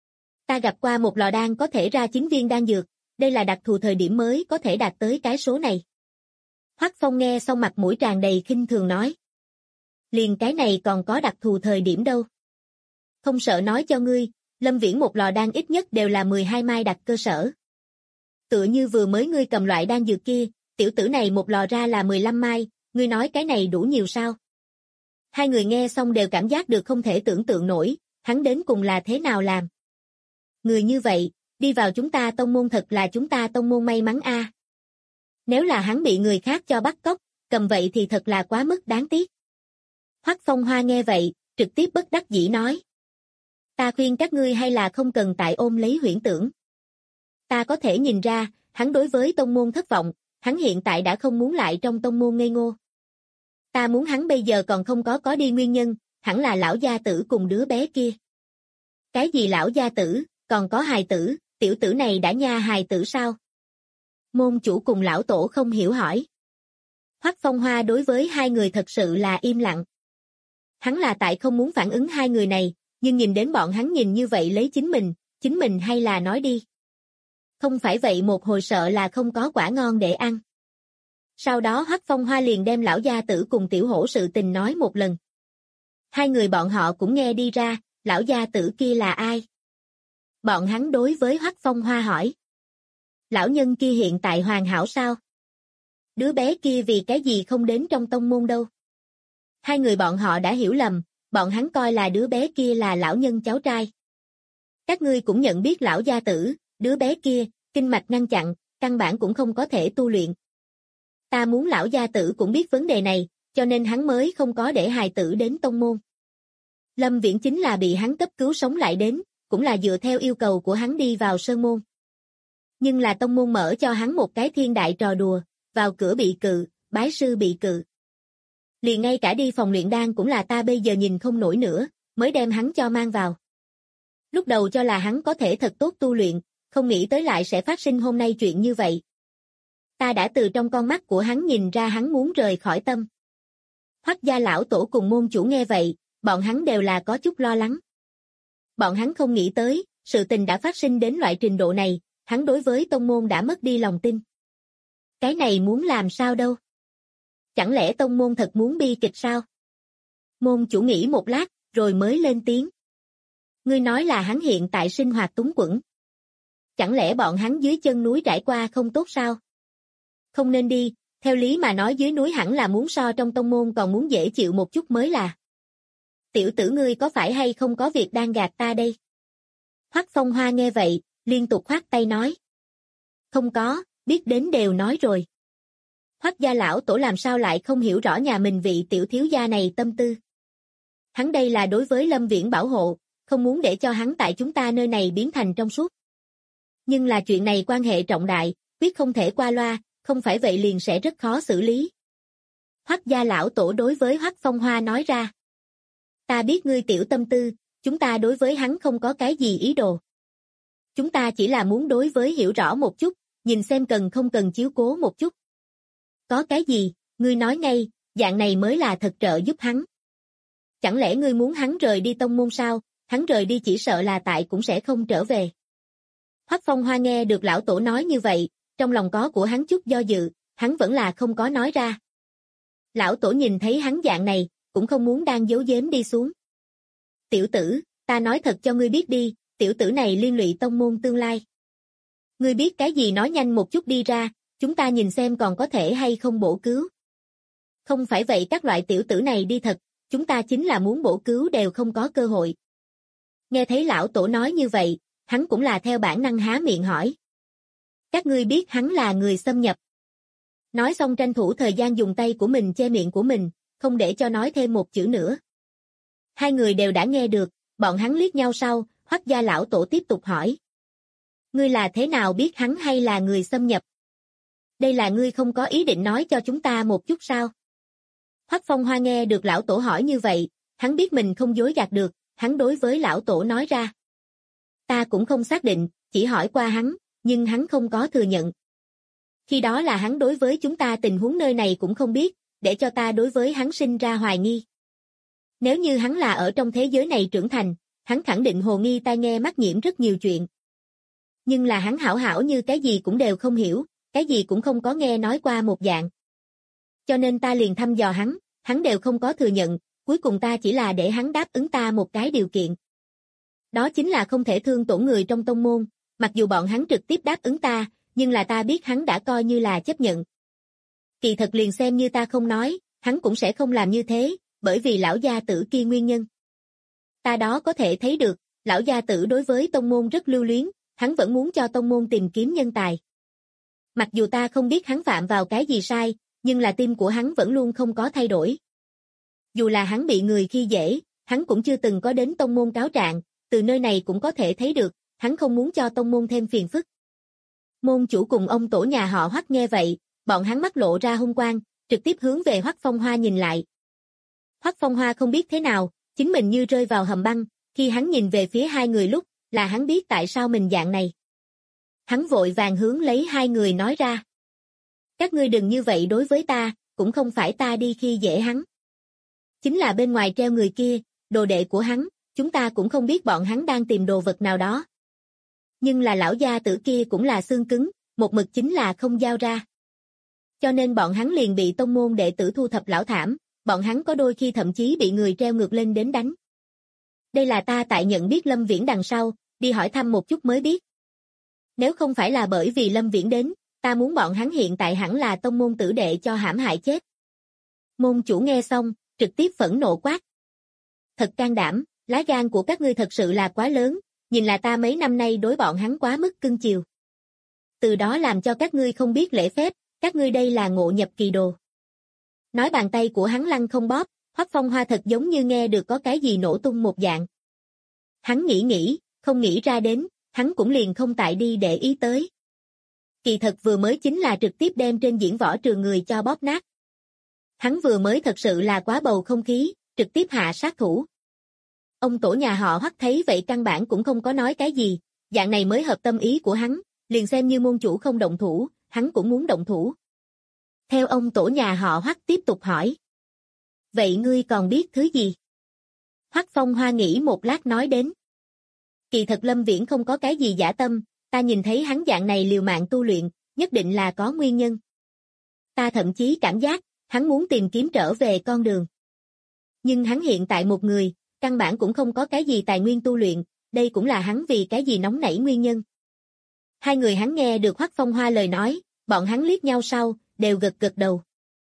Ta gặp qua một lò đan có thể ra 9 viên đan dược, đây là đặc thù thời điểm mới có thể đạt tới cái số này. Hoắc Phong nghe xong mặt mũi tràn đầy khinh thường nói. Liền cái này còn có đặc thù thời điểm đâu. Không sợ nói cho ngươi, Lâm Viễn một lò đan ít nhất đều là 12 mai đặt cơ sở. Tựa như vừa mới ngươi cầm loại đan dược kia, tiểu tử này một lò ra là 15 mai, ngươi nói cái này đủ nhiều sao? Hai người nghe xong đều cảm giác được không thể tưởng tượng nổi, hắn đến cùng là thế nào làm. Người như vậy, đi vào chúng ta tông môn thật là chúng ta tông môn may mắn a. Nếu là hắn bị người khác cho bắt cóc, cầm vậy thì thật là quá mức đáng tiếc. Hoắc Phong Hoa nghe vậy, trực tiếp bất đắc dĩ nói. Ta khuyên các ngươi hay là không cần tại ôm lấy huyễn tưởng. Ta có thể nhìn ra, hắn đối với tông môn thất vọng, hắn hiện tại đã không muốn lại trong tông môn ngây ngô. Ta muốn hắn bây giờ còn không có đi nguyên nhân, hẳn là lão gia tử cùng đứa bé kia. Cái gì lão gia tử, còn có hài tử, tiểu tử này đã nha hài tử sao? Môn chủ cùng lão tổ không hiểu hỏi. Hoắc Phong Hoa đối với hai người thật sự là im lặng. Hắn là tại không muốn phản ứng hai người này, nhưng nhìn đến bọn hắn nhìn như vậy lấy chính mình hay là nói đi. Không phải vậy một hồi sợ là không có quả ngon để ăn. Sau đó Hoắc Phong Hoa liền đem lão gia tử cùng tiểu hổ sự tình nói một lần. Hai người bọn họ cũng nghe đi ra, lão gia tử kia là ai? Bọn hắn đối với Hoắc Phong Hoa hỏi. Lão nhân kia hiện tại hoàn hảo sao? Đứa bé kia vì cái gì không đến trong tông môn đâu? Hai người bọn họ đã hiểu lầm, bọn hắn coi là đứa bé kia là lão nhân cháu trai. Các ngươi cũng nhận biết lão gia tử, đứa bé kia, kinh mạch ngăn chặn, căn bản cũng không có thể tu luyện. Ta muốn lão gia tử cũng biết vấn đề này, cho nên hắn mới không có để hài tử đến tông môn. Lâm Viễn chính là bị hắn cấp cứu sống lại đến, cũng là dựa theo yêu cầu của hắn đi vào sơn môn. Nhưng là tông môn mở cho hắn một cái thiên đại trò đùa, vào cửa bị cự, bái sư bị cự. Liền ngay cả đi phòng luyện đan cũng là ta bây giờ nhìn không nổi nữa, mới đem hắn cho mang vào. Lúc đầu cho là hắn có thể thật tốt tu luyện, không nghĩ tới lại sẽ phát sinh hôm nay chuyện như vậy. Ta đã từ trong con mắt của hắn nhìn ra hắn muốn rời khỏi tâm. Hoắc gia lão tổ cùng môn chủ nghe vậy, bọn hắn đều là có chút lo lắng. Bọn hắn không nghĩ tới, sự tình đã phát sinh đến loại trình độ này, hắn đối với tông môn đã mất đi lòng tin. Cái này muốn làm sao đâu? Chẳng lẽ tông môn thật muốn bi kịch sao? Môn chủ nghĩ một lát, rồi mới lên tiếng. Ngươi nói là hắn hiện tại sinh hoạt túng quẫn. Chẳng lẽ bọn hắn dưới chân núi trải qua không tốt sao? Không nên đi, theo lý mà nói dưới núi hẳn là muốn so trong tông môn còn muốn dễ chịu một chút mới là. Tiểu tử ngươi có phải hay không có việc đang gạt ta đây? Hoắc Phong Hoa nghe vậy, liên tục khoát tay nói. Không có, biết đến đều nói rồi. Hoắc gia lão tổ làm sao lại không hiểu rõ nhà mình vị tiểu thiếu gia này tâm tư. Hắn đây là đối với Lâm Viễn bảo hộ, không muốn để cho hắn tại chúng ta nơi này biến thành trong suốt. Nhưng là chuyện này quan hệ trọng đại, quyết không thể qua loa, không phải vậy liền sẽ rất khó xử lý. Hoắc gia lão tổ đối với Hoắc Phong Hoa nói ra. Ta biết ngươi tiểu tâm tư, chúng ta đối với hắn không có cái gì ý đồ. Chúng ta chỉ là muốn đối với hiểu rõ một chút, nhìn xem cần không cần chiếu cố một chút. Có cái gì, ngươi nói ngay, dạng này mới là thật trợ giúp hắn. Chẳng lẽ ngươi muốn hắn rời đi tông môn sao? Hắn rời đi chỉ sợ là tại cũng sẽ không trở về. Hoắc Phong Hoa nghe được lão tổ nói như vậy, trong lòng có của hắn chút do dự, hắn vẫn là không có nói ra. Lão tổ nhìn thấy hắn dạng này, cũng không muốn đang giấu giếm đi xuống. Tiểu tử, ta nói thật cho ngươi biết đi, tiểu tử này liên lụy tông môn tương lai. Ngươi biết cái gì nói nhanh một chút đi ra, chúng ta nhìn xem còn có thể hay không bổ cứu. Không phải vậy các loại tiểu tử này đi thật, chúng ta chính là muốn bổ cứu đều không có cơ hội. Nghe thấy lão tổ nói như vậy, hắn cũng là theo bản năng há miệng hỏi. Các ngươi biết hắn là người xâm nhập. Nói xong tranh thủ thời gian dùng tay của mình che miệng của mình, không để cho nói thêm một chữ nữa. Hai người đều đã nghe được, bọn hắn liếc nhau sau, Hoắc gia lão tổ tiếp tục hỏi. Ngươi là thế nào biết hắn hay là người xâm nhập? Đây là ngươi không có ý định nói cho chúng ta một chút sao? Hoắc Phong Hoa nghe được lão tổ hỏi như vậy, hắn biết mình không dối gạt được, hắn đối với lão tổ nói ra. Ta cũng không xác định, chỉ hỏi qua hắn, nhưng hắn không có thừa nhận. Khi đó là hắn đối với chúng ta tình huống nơi này cũng không biết, để cho ta đối với hắn sinh ra hoài nghi. Nếu như hắn là ở trong thế giới này trưởng thành, hắn khẳng định hồ nghi tai nghe mắt nhiễm rất nhiều chuyện. Nhưng là hắn hảo hảo như cái gì cũng đều không hiểu, cái gì cũng không có nghe nói qua một dạng. Cho nên ta liền thăm dò hắn đều không có thừa nhận, cuối cùng ta chỉ là để hắn đáp ứng ta một cái điều kiện. Đó chính là không thể thương tổn người trong tông môn, mặc dù bọn hắn trực tiếp đáp ứng ta, nhưng là ta biết hắn đã coi như là chấp nhận. Kỳ thật liền xem như ta không nói, hắn cũng sẽ không làm như thế, bởi vì lão gia tử kia nguyên nhân. Ta đó có thể thấy được, lão gia tử đối với tông môn rất lưu luyến, hắn vẫn muốn cho tông môn tìm kiếm nhân tài. Mặc dù ta không biết hắn phạm vào cái gì sai, nhưng là tim của hắn vẫn luôn không có thay đổi. Dù là hắn bị người khi dễ, hắn cũng chưa từng có đến tông môn cáo trạng, từ nơi này cũng có thể thấy được, hắn không muốn cho tông môn thêm phiền phức. Môn chủ cùng ông tổ nhà họ Hoắc nghe vậy, bọn hắn mắt lộ ra hung quang, trực tiếp hướng về Hoắc Phong Hoa nhìn lại. Hoắc Phong Hoa không biết thế nào, chính mình như rơi vào hầm băng, khi hắn nhìn về phía hai người lúc, là hắn biết tại sao mình dạng này. Hắn vội vàng hướng lấy hai người nói ra. Các ngươi đừng như vậy đối với ta, cũng không phải ta đi khi dễ hắn. Chính là bên ngoài treo người kia, đồ đệ của hắn, chúng ta cũng không biết bọn hắn đang tìm đồ vật nào đó. Nhưng là lão gia tử kia cũng là xương cứng, một mực chính là không giao ra. Cho nên bọn hắn liền bị tông môn đệ tử thu thập lão thảm, bọn hắn có đôi khi thậm chí bị người treo ngược lên đến đánh. Đây là ta tại nhận biết Lâm Viễn đằng sau, đi hỏi thăm một chút mới biết. Nếu không phải là bởi vì Lâm Viễn đến, ta muốn bọn hắn hiện tại hẳn là tông môn tử đệ cho hãm hại chết. Môn chủ nghe xong, trực tiếp phẫn nộ quát. Thật can đảm, lá gan của các ngươi thật sự là quá lớn, nhìn là ta mấy năm nay đối bọn hắn quá mức cưng chiều. Từ đó làm cho các ngươi không biết lễ phép, các ngươi đây là ngộ nhập kỳ đồ. Nói bàn tay của hắn lăng không bóp, Hoắc Phong Hoa thật giống như nghe được có cái gì nổ tung một dạng. Hắn nghĩ, không nghĩ ra đến, hắn cũng liền không tại đi để ý tới. Kỳ thật vừa mới chính là trực tiếp đem trên diễn võ trường người cho bóp nát. Hắn vừa mới thật sự là quá bầu không khí, trực tiếp hạ sát thủ. Ông tổ nhà họ Hoắc thấy vậy căn bản cũng không có nói cái gì, dạng này mới hợp tâm ý của hắn, liền xem như môn chủ không động thủ, hắn cũng muốn động thủ. Theo ông tổ nhà họ Hoắc tiếp tục hỏi. Vậy ngươi còn biết thứ gì? Hoắc Phong Hoa nghĩ một lát nói đến. Kỳ thật Lâm Viễn không có cái gì giả tâm, ta nhìn thấy hắn dạng này liều mạng tu luyện, nhất định là có nguyên nhân. Ta thậm chí cảm giác, hắn muốn tìm kiếm trở về con đường. Nhưng hắn hiện tại một người, căn bản cũng không có cái gì tài nguyên tu luyện, đây cũng là hắn vì cái gì nóng nảy nguyên nhân. Hai người hắn nghe được Hoắc Phong Hoa lời nói, bọn hắn liếc nhau sau, đều gật gật đầu.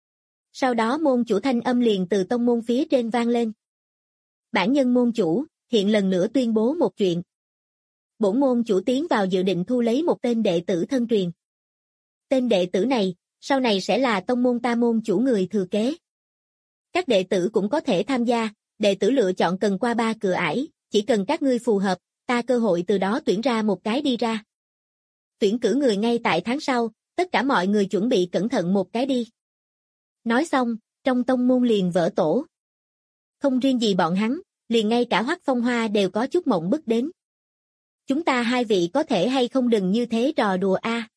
Sau đó môn chủ thanh âm liền từ tông môn phía trên vang lên. Bản nhân môn chủ, hiện lần nữa tuyên bố một chuyện. Bổn môn chủ tiến vào dự định thu lấy một tên đệ tử thân truyền. Tên đệ tử này, sau này sẽ là tông môn ta môn chủ người thừa kế. Các đệ tử cũng có thể tham gia, đệ tử lựa chọn cần qua 3 cửa ải, chỉ cần các ngươi phù hợp, ta cơ hội từ đó tuyển ra một cái đi ra. Tuyển cử người ngay tại tháng sau, tất cả mọi người chuẩn bị cẩn thận một cái đi. Nói xong, trong tông môn liền vỡ tổ. Không riêng gì bọn hắn, liền ngay cả Hoắc Phong Hoa đều có chút mộng bức đến. Chúng ta hai vị có thể hay không đừng như thế trò đùa a.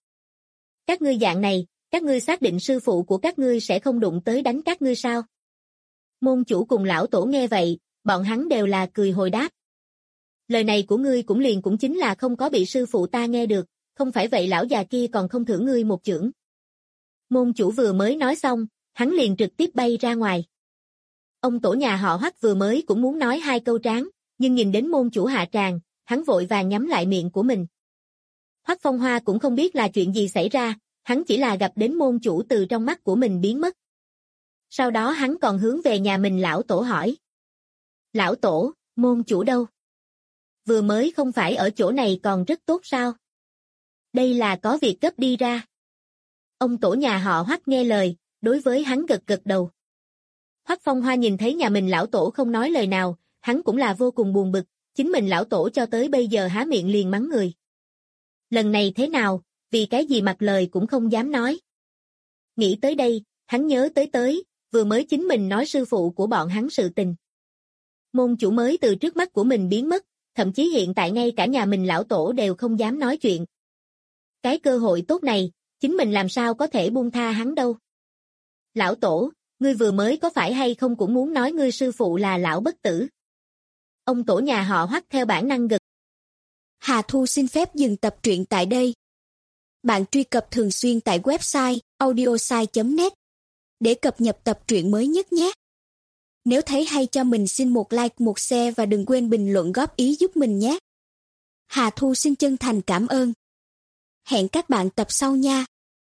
Các ngươi dạng này, các ngươi xác định sư phụ của các ngươi sẽ không đụng tới đánh các ngươi sao? Môn chủ cùng lão tổ nghe vậy, bọn hắn đều là cười hồi đáp. Lời này của ngươi cũng chính là không có bị sư phụ ta nghe được, không phải vậy lão già kia còn không thưởng ngươi một chưởng. Môn chủ vừa mới nói xong, hắn liền trực tiếp bay ra ngoài. Ông tổ nhà họ Hoắc vừa mới cũng muốn nói hai câu tráng, nhưng nhìn đến môn chủ hạ tràng, hắn vội vàng nhắm lại miệng của mình. Hoắc Phong Hoa cũng không biết là chuyện gì xảy ra, hắn chỉ là gặp đến môn chủ từ trong mắt của mình biến mất. Sau đó hắn còn hướng về nhà mình lão tổ hỏi. Lão tổ, môn chủ đâu? Vừa mới không phải ở chỗ này còn rất tốt sao? Đây là có việc gấp đi ra. Ông tổ nhà họ Hoắc nghe lời, đối với hắn gật gật đầu. Hoắc Phong Hoa nhìn thấy nhà mình lão tổ không nói lời nào, hắn cũng là vô cùng buồn bực, chính mình lão tổ cho tới bây giờ há miệng liền mắng người. Lần này thế nào, vì cái gì mặt lời cũng không dám nói. Nghĩ tới đây, hắn nhớ tới, vừa mới chính mình nói sư phụ của bọn hắn sự tình. Môn chủ mới từ trước mắt của mình biến mất, thậm chí hiện tại ngay cả nhà mình lão tổ đều không dám nói chuyện. Cái cơ hội tốt này, chính mình làm sao có thể buông tha hắn đâu. Lão tổ, ngươi vừa mới có phải hay không cũng muốn nói ngươi sư phụ là lão bất tử. Ông tổ nhà họ Hoắc theo bản năng gật. Hà Thu xin phép dừng tập truyện tại đây. Bạn truy cập thường xuyên tại website audiosai.net để cập nhật tập truyện mới nhất nhé. Nếu thấy hay cho mình xin một like, một share và đừng quên bình luận góp ý giúp mình nhé. Hà Thu xin chân thành cảm ơn. Hẹn các bạn tập sau nha.